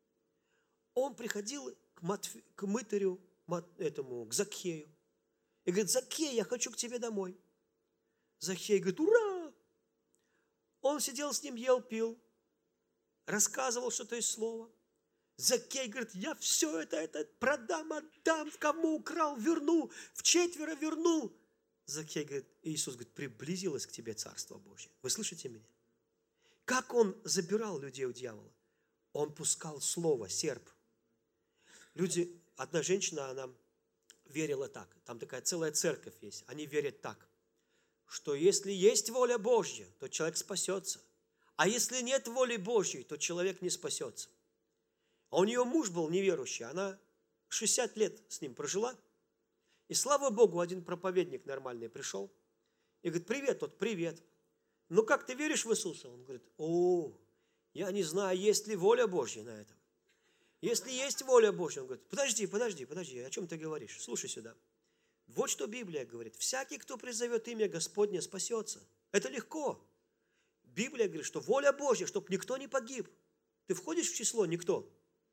Он приходил к мытарю, к Закхею, и говорит: Закхей, я хочу к тебе домой. Закхей говорит: ура! Он сидел с ним, ел, пил, рассказывал что-то из слова. Закхей говорит: я все это продам, отдам, кому украл, верну, вчетверо верну. Закхей говорит, Иисус говорит: приблизилось к тебе Царство Божье. Вы слышите меня? Как он забирал людей у дьявола? Он пускал слово, серп. Люди, одна женщина, она верила так, там такая целая церковь есть, они верят так, что если есть воля Божья, то человек спасется, а если нет воли Божьей, то человек не спасется. А у нее муж был неверующий, она 60 лет с ним прожила, и слава Богу, один проповедник нормальный пришел и говорит: привет, тот, привет. Ну как, ты веришь в Иисуса? Он говорит: о, я не знаю, есть ли воля Божья на этом. Если есть воля Божья, он говорит: подожди, о чем ты говоришь? Слушай сюда. Вот что Библия говорит: всякий, кто призовет имя Господне, спасется. Это легко. Библия говорит, что воля Божья, чтобы никто не погиб. Ты входишь в число никто?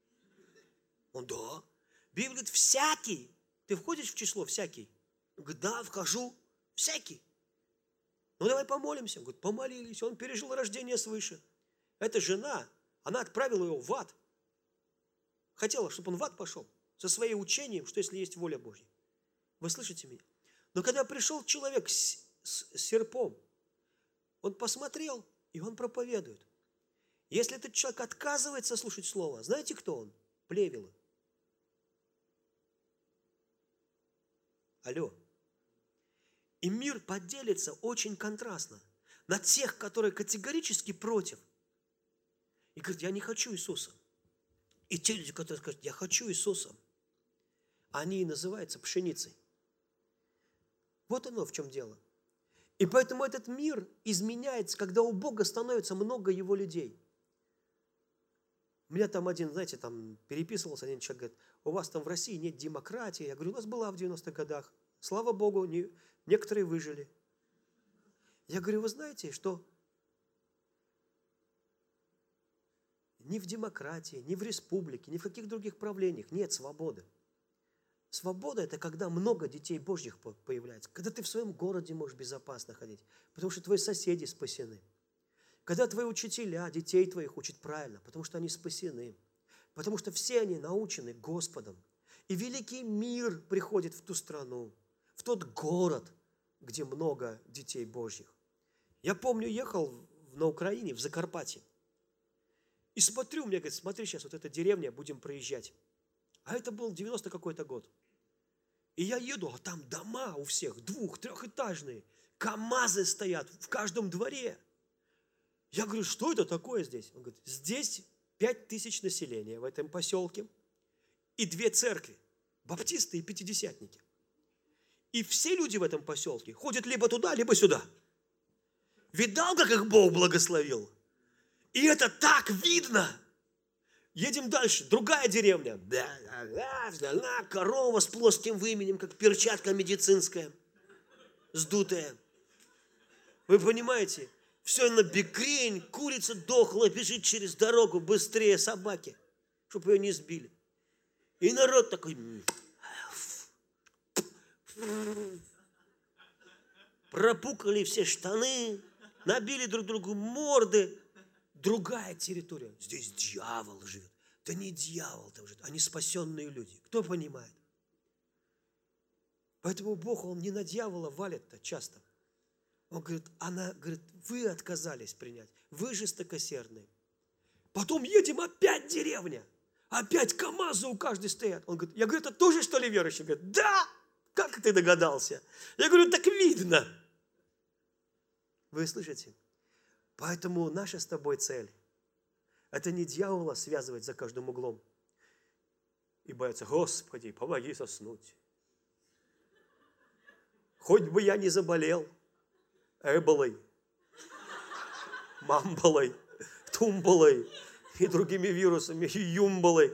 Он: да. Библия говорит: всякий. Ты входишь в число всякий? Он говорит: да, вхожу. Всякий. Ну давай помолимся. Он говорит: помолились. Он пережил рождение свыше. Эта жена, она отправила его в ад. Хотела, чтобы он в ад пошел со своим учением, что если есть воля Божья. Вы слышите меня? Но когда пришел человек с серпом, он посмотрел, и он проповедует. Если этот человек отказывается слушать слово, знаете, кто он? Плевелы. Алло. И мир поделится очень контрастно на тех, которые категорически против. И говорят: я не хочу Иисуса. И те люди, которые скажут: я хочу Иисуса, они и называются пшеницей. Вот оно в чем дело. И поэтому этот мир изменяется, когда у Бога становится много Его людей. У меня там один, знаете, там переписывался один человек, говорит: у вас там в России нет демократии. Я говорю: у нас была в 90-х годах. Слава Богу, некоторые выжили. Я говорю: вы знаете, что ни в демократии, ни в республике, ни в каких других правлениях нет свободы. Свобода – это когда много детей Божьих появляется, когда ты в своем городе можешь безопасно ходить, потому что твои соседи спасены. Когда твои учителя детей твоих учат правильно, потому что они спасены, потому что все они научены Господом. И великий мир приходит в ту страну, в тот город, где много детей Божьих. Я помню, ехал на Украине, в Закарпатье, и смотрю, мне говорят: смотри, сейчас вот эта деревня, будем проезжать. А это был 90 какой-то год. И я еду, а там дома у всех, 2-, 3-этажные. КАМАЗы стоят в каждом дворе. Я говорю, что это такое здесь? Он говорит, здесь 5000 населения в этом поселке и 2 церкви, баптисты и пятидесятники. И все люди в этом поселке ходят либо туда, либо сюда. Видал, как их Бог благословил? И это так видно. Едем дальше. Другая деревня. Корова с плоским выменем, как перчатка медицинская, сдутая. Вы понимаете? Все на бекрень, курица дохла, бежит через дорогу быстрее собаки, чтобы ее не сбили. И народ такой... Пропукали все штаны, набили друг другу морды. Другая территория. Здесь дьявол живет. Да не дьявол там живет, они спасенные люди. Кто понимает? Поэтому Бог, Он не на дьявола валит-то часто. Он говорит, вы отказались принять, вы жестокосердные. Потом едем, опять деревня, опять КАМАЗы у каждой стоят. Он говорит, я говорю, это тоже что ли верующий? Он говорит, да, как ты догадался? Я говорю, так видно. Вы слышите? Поэтому наша с тобой цель – это не дьявола связывать за каждым углом и бояться, Господи, помоги соснуть. Хоть бы я не заболел эболой, мамболой, тумболой и другими вирусами, и юмболой.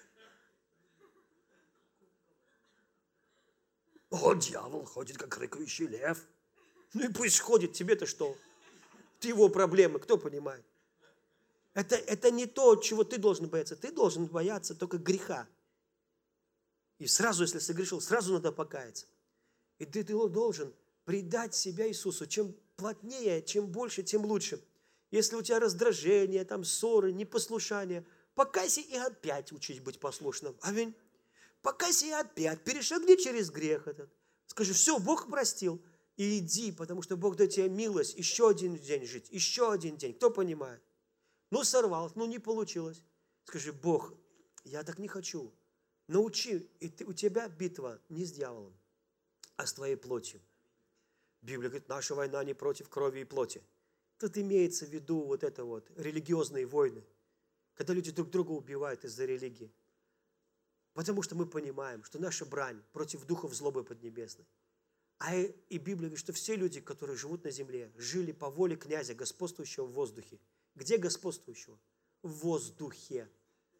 О, дьявол ходит, как рыкающий лев. Ну и пусть ходит, тебе-то что? Это его проблемы, кто понимает? Это не то, чего ты должен бояться. Ты должен бояться только греха. И сразу, если согрешил, сразу надо покаяться. И ты должен предать себя Иисусу. Чем плотнее, чем больше, тем лучше. Если у тебя раздражение, там ссоры, непослушание, покайся и опять учись быть послушным. Аминь. Покайся и опять, перешагни через грех этот. Скажи, все, Бог простил. И иди, потому что Бог дает тебе милость, еще один день жить, еще один день. Кто понимает? Ну, сорвалось, ну, не получилось. Скажи, Бог, я так не хочу. Научи, у тебя битва не с дьяволом, а с твоей плотью. Библия говорит, наша война не против крови и плоти. Тут имеется в виду вот это вот, религиозные войны, когда люди друг друга убивают из-за религии. Потому что мы понимаем, что наша брань против духов злобы поднебесной. И Библия говорит, что все люди, которые живут на земле, жили по воле князя, господствующего в воздухе. Где господствующего? В воздухе.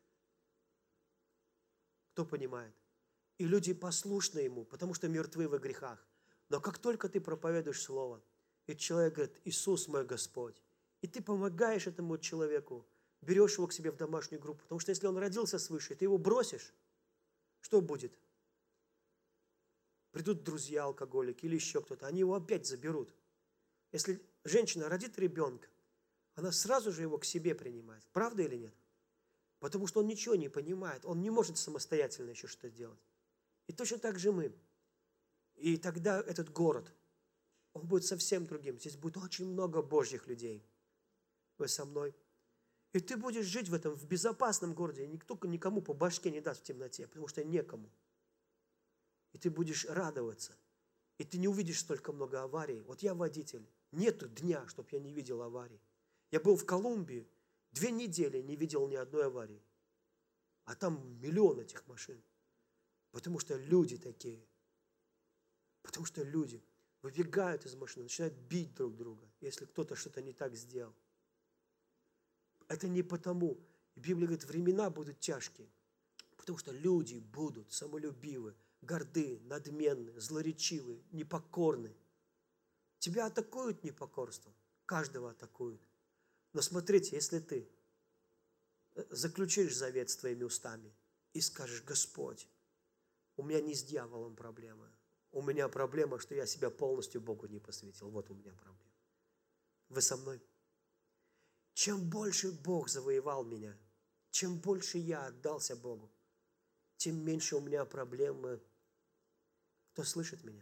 Кто понимает? И люди послушны ему, потому что мертвы во грехах. Но как только ты проповедуешь Слово, и человек говорит, Иисус мой Господь, и ты помогаешь этому человеку, берешь его к себе в домашнюю группу, потому что если он родился свыше, ты его бросишь, что будет? Придут друзья алкоголики или еще кто-то, они его опять заберут. Если женщина родит ребенка, она сразу же его к себе принимает. Правда или нет? Потому что он ничего не понимает, он не может самостоятельно еще что-то делать. И точно так же мы. И тогда этот город, он будет совсем другим. Здесь будет очень много Божьих людей. Вы со мной? И ты будешь жить в этом, в безопасном городе. И никто никому по башке не даст в темноте, потому что некому. И ты будешь радоваться. И ты не увидишь столько много аварий. Вот я водитель. Нету дня, чтобы я не видел аварий. Я был в Колумбии, 2 недели не видел ни одной аварии. А там миллион этих машин. Потому что люди такие. Потому что люди выбегают из машины, начинают бить друг друга, если кто-то что-то не так сделал. Это не потому. И Библия говорит, времена будут тяжкие. Потому что люди будут самолюбивы, горды, надменны, злоречивы, непокорны. Тебя атакуют непокорством, каждого атакуют. Но смотрите, если ты заключишь завет с твоими устами и скажешь, Господь, у меня не с дьяволом проблема, у меня проблема, что я себя полностью Богу не посвятил. Вот у меня проблема. Вы со мной? Чем больше Бог завоевал меня, чем больше я отдался Богу, тем меньше у меня проблемы. Кто слышит меня?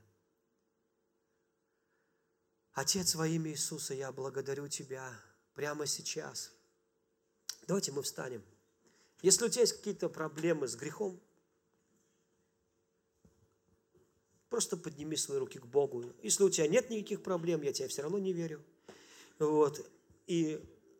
Отец, во имя Иисуса, я благодарю Тебя прямо сейчас. Давайте мы встанем. Если у тебя есть какие-то проблемы с грехом, Просто подними свои руки к Богу. Если у тебя нет никаких проблем, я тебе все равно не верю. Вот. И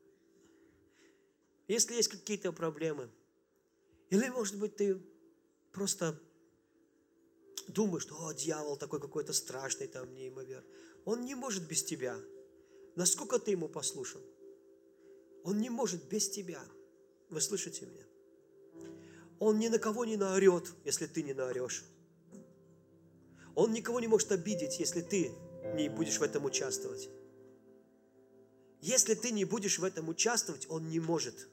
если есть какие-то проблемы, или, может быть, ты просто думаешь, что дьявол такой какой-то страшный, там, неимоверный. Он не может без тебя. Насколько ты ему послушен? Он не может без тебя. Вы слышите меня? Он ни на кого не наорет, если ты не наорешь. Он никого не может обидеть, если ты не будешь в этом участвовать. Если ты не будешь в этом участвовать, он не может.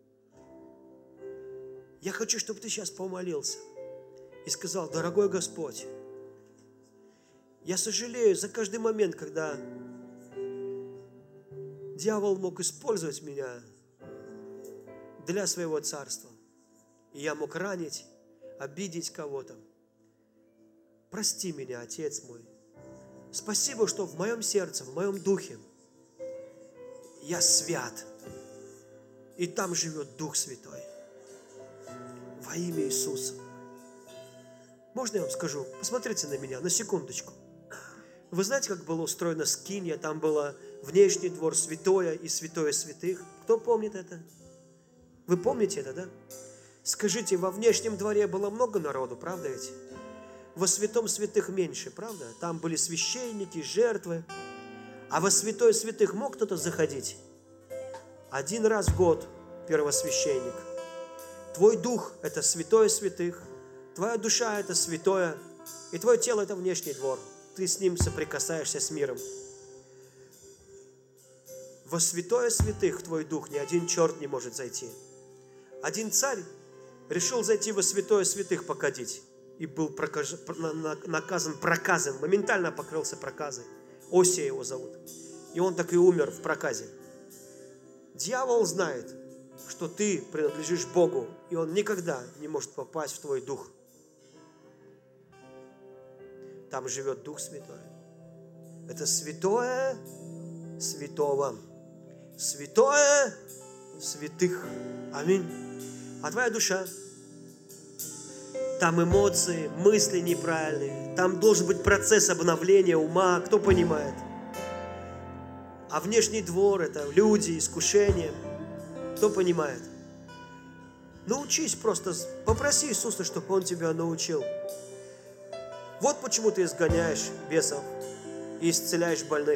Я хочу, чтобы ты сейчас помолился и сказал: дорогой Господь, я сожалею за каждый момент, когда дьявол мог использовать меня для своего царства. И я мог ранить, обидеть кого-то. Прости меня, Отец мой. Спасибо, что в моем сердце, в моем духе я свят. И там живет Дух Святой. Во имя Иисуса. Можно я вам скажу? Посмотрите на меня, на секундочку. Вы знаете, как была устроена скинья? Там было внешний двор, святое и святое святых. Кто помнит это? Вы помните это, да? Скажите, во внешнем дворе было много народу, правда ведь? Во святом святых меньше, правда? Там были священники, жертвы. А во святое святых мог кто-то заходить? Один раз в год первосвященник. Твой дух – это святое святых, твоя душа – это святое, и твое тело – это внешний двор. Ты с ним соприкасаешься с миром. Во святое святых твой дух ни один черт не может зайти. Один царь решил зайти во святое святых покадить и был наказан проказом, моментально покрылся проказой. Осия его зовут. И он так и умер в проказе. Дьявол знает, что ты принадлежишь Богу, и он никогда не может попасть в твой дух. Там живет Дух Святой. Это святое святого. Святое святых. Аминь. А твоя душа? Там эмоции, мысли неправильные. Там должен быть процесс обновления ума. Кто понимает? А внешний двор – это люди, искушения. Кто понимает? Научись просто, попроси Иисуса, чтобы Он тебя научил. Вот почему ты изгоняешь бесов и исцеляешь больных.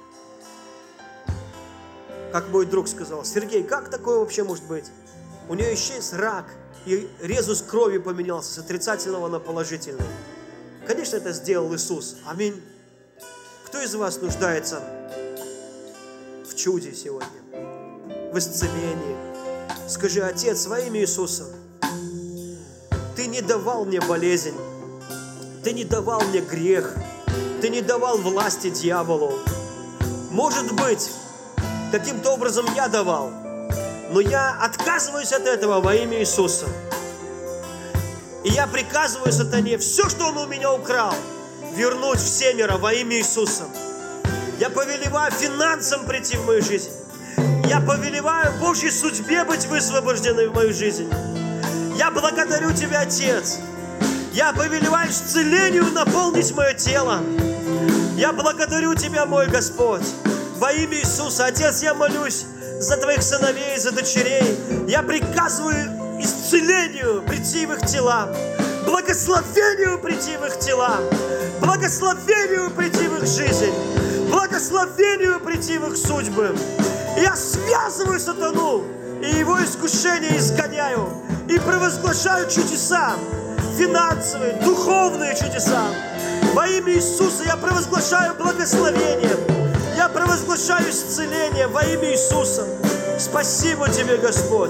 Как мой друг сказал: Сергей, как такое вообще может быть? У нее исчез рак, и резус крови поменялся с отрицательного на положительный. Конечно, это сделал Иисус. Аминь. Кто из вас нуждается в чуде сегодня? В исцелении? Скажи: Отец, во имя Иисуса, Ты не давал мне болезнь, Ты не давал мне грех, Ты не давал власти дьяволу. Может быть, каким-то образом я давал, но я отказываюсь от этого во имя Иисуса. И я приказываю сатане все, что он у меня украл, вернуть всемиро во имя Иисуса. Я повелеваю финансам прийти в мою жизнь. Я повелеваю Божьей судьбе быть высвобожденной в мою жизнь. Я благодарю Тебя, Отец. Я повелеваю исцелению наполнить мое тело. Я благодарю Тебя, мой Господь, во имя Иисуса. Отец, я молюсь за Твоих сыновей, за дочерей. Я приказываю исцелению прийти в их тела, благословению прийти в их тела, благословению прийти в их жизнь, благословению прийти в их судьбы. Я связываю сатану и его искушения изгоняю и провозглашаю чудеса, финансовые, духовные чудеса. Во имя Иисуса я провозглашаю благословение, я провозглашаю исцеление во имя Иисуса. Спасибо Тебе, Господь.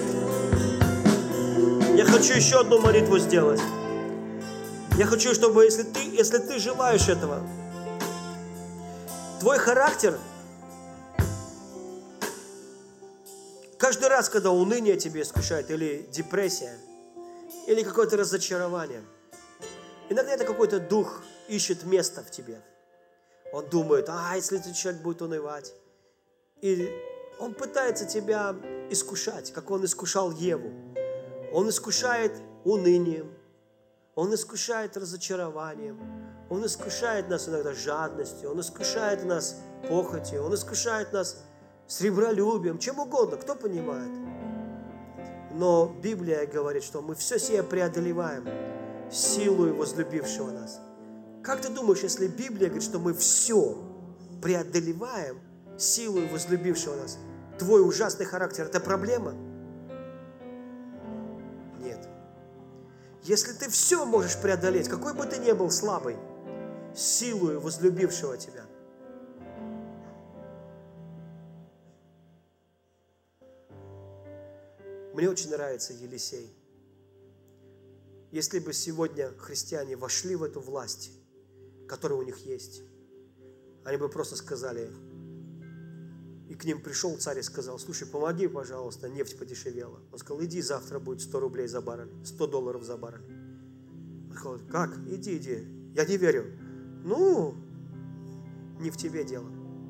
Я хочу еще одну молитву сделать. Я хочу, чтобы, если ты желаешь этого, твой характер, каждый раз, когда уныние тебя искушает, или депрессия, или какое-то разочарование, иногда это какой-то дух ищет место в тебе. Он думает: если этот человек будет унывать. И он пытается тебя искушать, как он искушал Еву. Он искушает унынием, он искушает разочарованием, Он искушает нас иногда жадностью, Он искушает нас похотью, Он искушает нас сребролюбием, чем угодно, кто понимает. Но Библия говорит, что мы все сие преодолеваем силою возлюбившего нас. Как ты думаешь, если Библия говорит, что мы все преодолеваем силою возлюбившего нас, твой ужасный характер – это проблема? Нет. Если ты все можешь преодолеть, какой бы ты ни был слабый, силою возлюбившего тебя. Мне очень нравится Елисей. Если бы сегодня христиане вошли в эту власть, которая у них есть, они бы просто сказали, и к ним пришел царь и сказал: слушай, помоги, пожалуйста, нефть подешевела. Он сказал: иди, завтра будет 100 рублей за баррель, $100 за баррель. Он сказал: как? Иди, я не верю. Ну, не в тебе дело.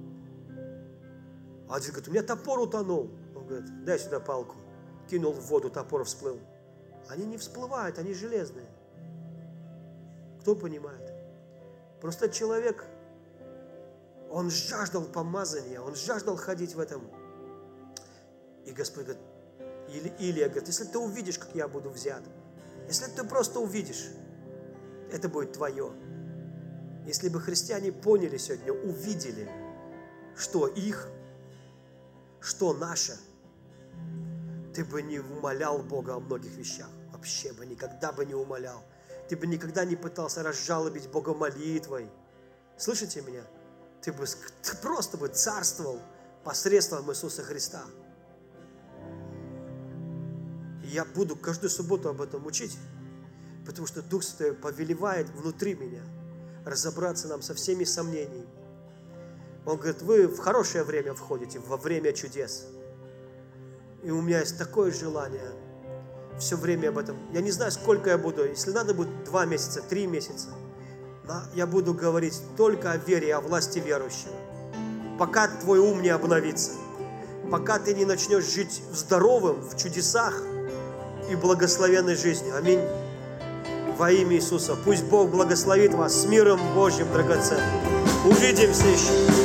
А один говорит: у меня топор утонул. Он говорит: дай сюда палку. Кинул в воду, топор всплыл. Они не всплывают, они железные. Кто понимает? Просто человек, он жаждал помазания, он жаждал ходить в этом. И Господь говорит, Илия говорит: если ты увидишь, как я буду взят, если ты просто увидишь, это будет твое. Если бы христиане поняли сегодня, увидели, что их, что наше, ты бы не умолял Бога о многих вещах. Вообще бы никогда бы не умолял. Ты бы никогда не пытался разжалобить Бога молитвой. Слышите меня? Ты просто бы царствовал посредством Иисуса Христа. И я буду каждую субботу об этом учить, потому что Дух Святой повелевает внутри меня разобраться нам со всеми сомнениями. Он говорит: вы в хорошее время входите, во время чудес. И у меня есть такое желание все время об этом. Я не знаю, сколько я буду. Если надо будет 2 месяца, 3 месяца. Но я буду говорить только о вере и о власти верующего. Пока твой ум не обновится. Пока ты не начнешь жить здоровым, в чудесах и благословенной жизнью. Аминь. Во имя Иисуса. Пусть Бог благословит вас с миром Божьим драгоценным. Увидимся еще.